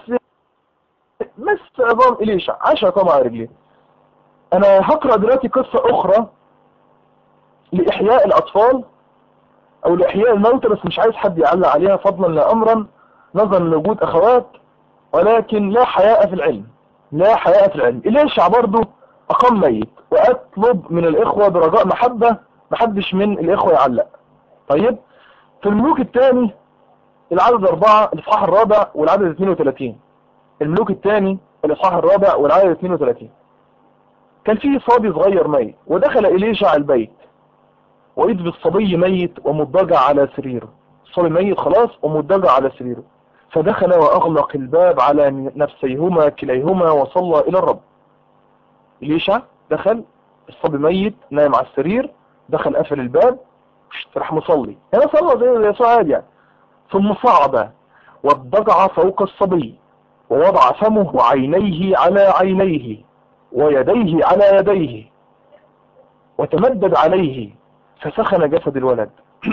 بس عظام إليشع، عاش عظام على رجليه. انا هقرأ دلوقتي قصة اخرى لإحياء الأطفال أو لإحياء الموتى، بس مش عايز حد يعلق عليها فضلا لا أمرا، نظرا لوجود أخوات، ولكن لا حياء في العلم، لا حياء في العلم. إليشع برضو أقام ميت، وأطلب من الإخوة برجاء محبة محدش من الإخوة يعلق. طيب، في الملوك الثاني العدد 4 الإصحاح الرابع والعدد 32. الملوك الثاني الإصحاح الرابع والعدد 32. كان فيه صبي صغير ميت، ودخل إليشع البيت وإذ بالصبي ميت ومضجع على سريره. الصبي ميت خلاص ومضجع على سريره، فدخل وأغلق الباب على نفسيهما كليهما وصلى إلى الرب. إليشع دخل، الصبي ميت نايم على السرير، دخل قفل الباب، راح مصلي. هنا صلى زي يسوع عادي يعني. ثم صعد واضطجع فوق الصبي ووضع فمه وعينيه على عينيه ويديه على يديه وتمدد عليه فسخن جسد الولد.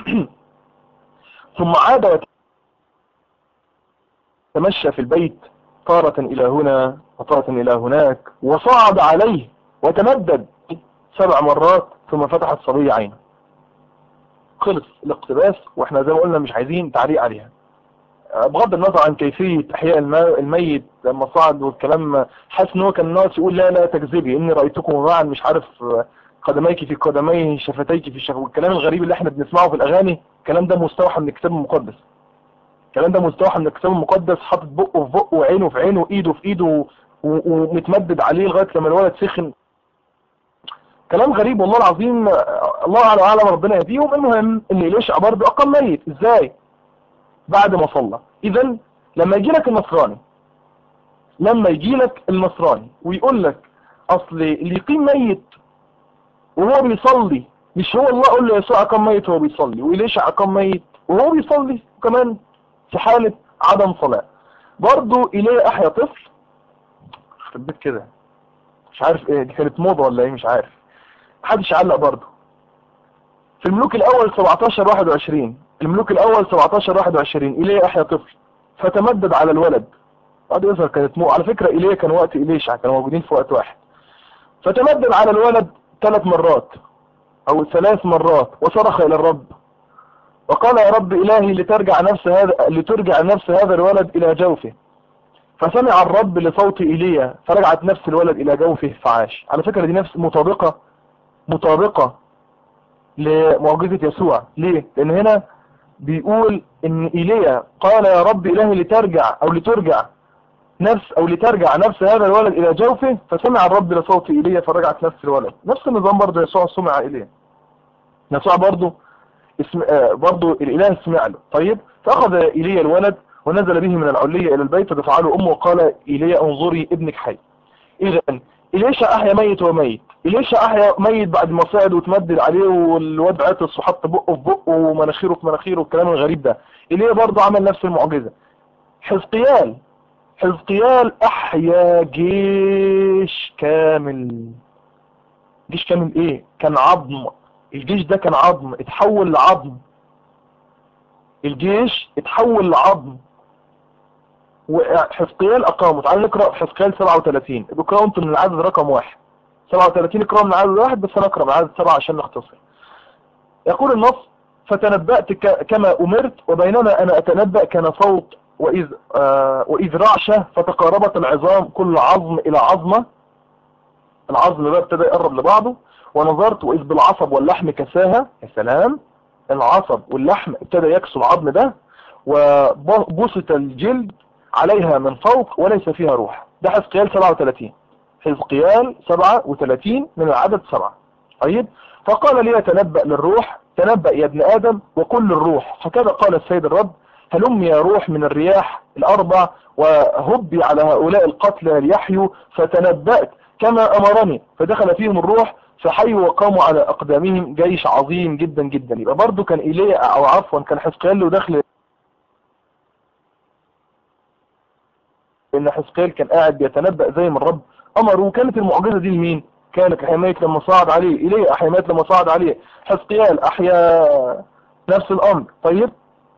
ثم عاد وتمشى في البيت طارة إلى هنا وطارة إلى هناك، وصعد عليه وتمدد 7 مرات ثم فتح الصبي عينه. خلص الاقتباس، واحنا زي ما قلنا مش عايزين تعليق عليها. بغض النظر عن كيفية احياء الميت لما صعد والكلام، حاسس ان هو كان ناقص يقول لا لا تكذبي اني رأيتكم معا، مش عارف قدميك في قدميه شفتيك في شفتيه، والكلام الغريب اللي احنا بنسمعه في الاغاني. الكلام ده مستوحى من الكتاب المقدس، الكلام ده مستوحى من الكتاب المقدس، حاطط بقه في بقه وعينه في عينه وايده في ايده ومتمدد عليه لغايه لما الولد سخن. كلام غريب والله العظيم. الله اعلم ربنا يهديهم. المهم ان إليشع برضه اقام ميت. ازاي؟ بعد ما صلى. اذا لما يجي لك النصراني، ويقول لك اصل اللي يقيم ميت وهو بيصلي، مش هو الله قال له يسوع اقام ميت وهو بيصلي، وإليشع اقام ميت وهو بيصلي كمان في حالة عدم صلاة. برضه إليه احيا طفل خربت كده، مش عارف ايه دي، كانت موضة ولا ايه مش عارف، محدش يعلق. برضه في الملوك الاول 17-21، الملوك الاول 17-21 إليه احيا طفل فتمدد على الولد. بعد يظهر كانت على فكرة إليه كان وقت إليشع، كانوا موجودين في وقت واحد. فتمدد على الولد 3 مرات او 3 مرات وصرخ الى الرب وقال يا رب الهي لترجع نفس هذا الولد الى جوفه. فسمع الرب لصوت ايليا فرجعت نفس الولد الى جوفه فعاش. على فكرة دي نفس مطابقة لمعجزة يسوع. ليه؟ لان هنا بيقول ان ايليا قال يا رب الهي لترجع نفس هذا الولد الى جوفه، فسمع الرب لصوت ايليا فرجعت نفس الولد. نفس النظام برضه يسوع سمع ايليا، يسوع برضه برضه الاله سمع له. طيب، فاخذ ايليا الولد ونزل به من العلية الى البيت ودفع له امه وقال ايليا انظري ابنك حي. اذا إليشع احيا ميت وميت. إليشع احيا ميت بعد ما صعد وتمدد عليه والواد عطس وحط بقه في بقه ومناخيره في مناخيره والكلام الغريب ده. إيليا برضه عمل نفس المعجزة. حزقيال احيا جيش كامل. جيش كامل ايه؟ كان عظم. الجيش ده كان عظم اتحول لعظم. الجيش اتحول لعظم وحزقيال اقامه. تعالوا نقرأ في حزقيال 37. اقرأوا انتم من العدد رقم 1. 37 اقرأوا من العدد 1 بس انا اقرأ من العدد 7 عشان نختصر. يقول النص فتنبأت كما أمرت وبينما أنا أتنبأ كان صوت وإذ رعشة فتقاربت العظام كل عظم إلى عظمة. العظم ده ابتدى يقرب لبعضه. ونظرت وإذ بالعصب واللحم كساها. يا سلام، العصب واللحم ابتدى يكسو العظم ده. وبسط الجلد عليها من فوق وليس فيها روح. ده حزقيال 37. حزقيال 37 من العدد 7. طيب، فقال لي تنبأ للروح، تنبأ يا ابن آدم وقل للروح هكذا قال السيد الرب هلم يا روح من الرياح 4 وهبي على هؤلاء القتلى ليحيوا. فتنبأت كما أمرني، فدخل فيهم الروح فحيوا وقاموا على أقدامهم جيش عظيم جدا جدا. يبقى برضو كان إيليا أو عفوا كان حزقيال له دخل، إن حزقيال كان قاعد بيتنبأ زي ما الرب أمره. وكانت المعجزة دي لمين؟ كانت لحماية لما صعد عليه إيليا، حماية لما صعد عليه حزقيال أحيا نفس الأمر. طيب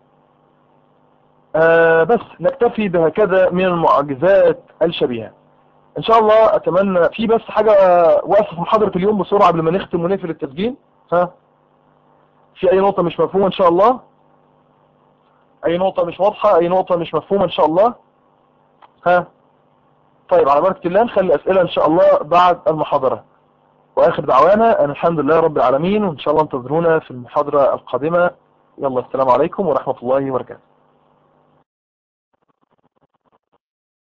بس نكتفي بهكذا من المعجزات الشبيهة ان شاء الله. اتمنى في بس حاجة واقفة في محاضرة اليوم بسرعة قبل ما نختم ونقفل التسجيل. ها، في اي نقطة مش مفهومة ان شاء الله؟ اي نقطة مش واضحة، اي نقطة مش مفهومة ان شاء الله؟ ها، طيب على بركة الله نخلي اسئلة ان شاء الله بعد المحاضرة. واخر دعوانا ان الحمد لله رب العالمين، وان شاء الله انتظرونا في المحاضرة القادمة. يلا السلام عليكم ورحمة الله وبركاته.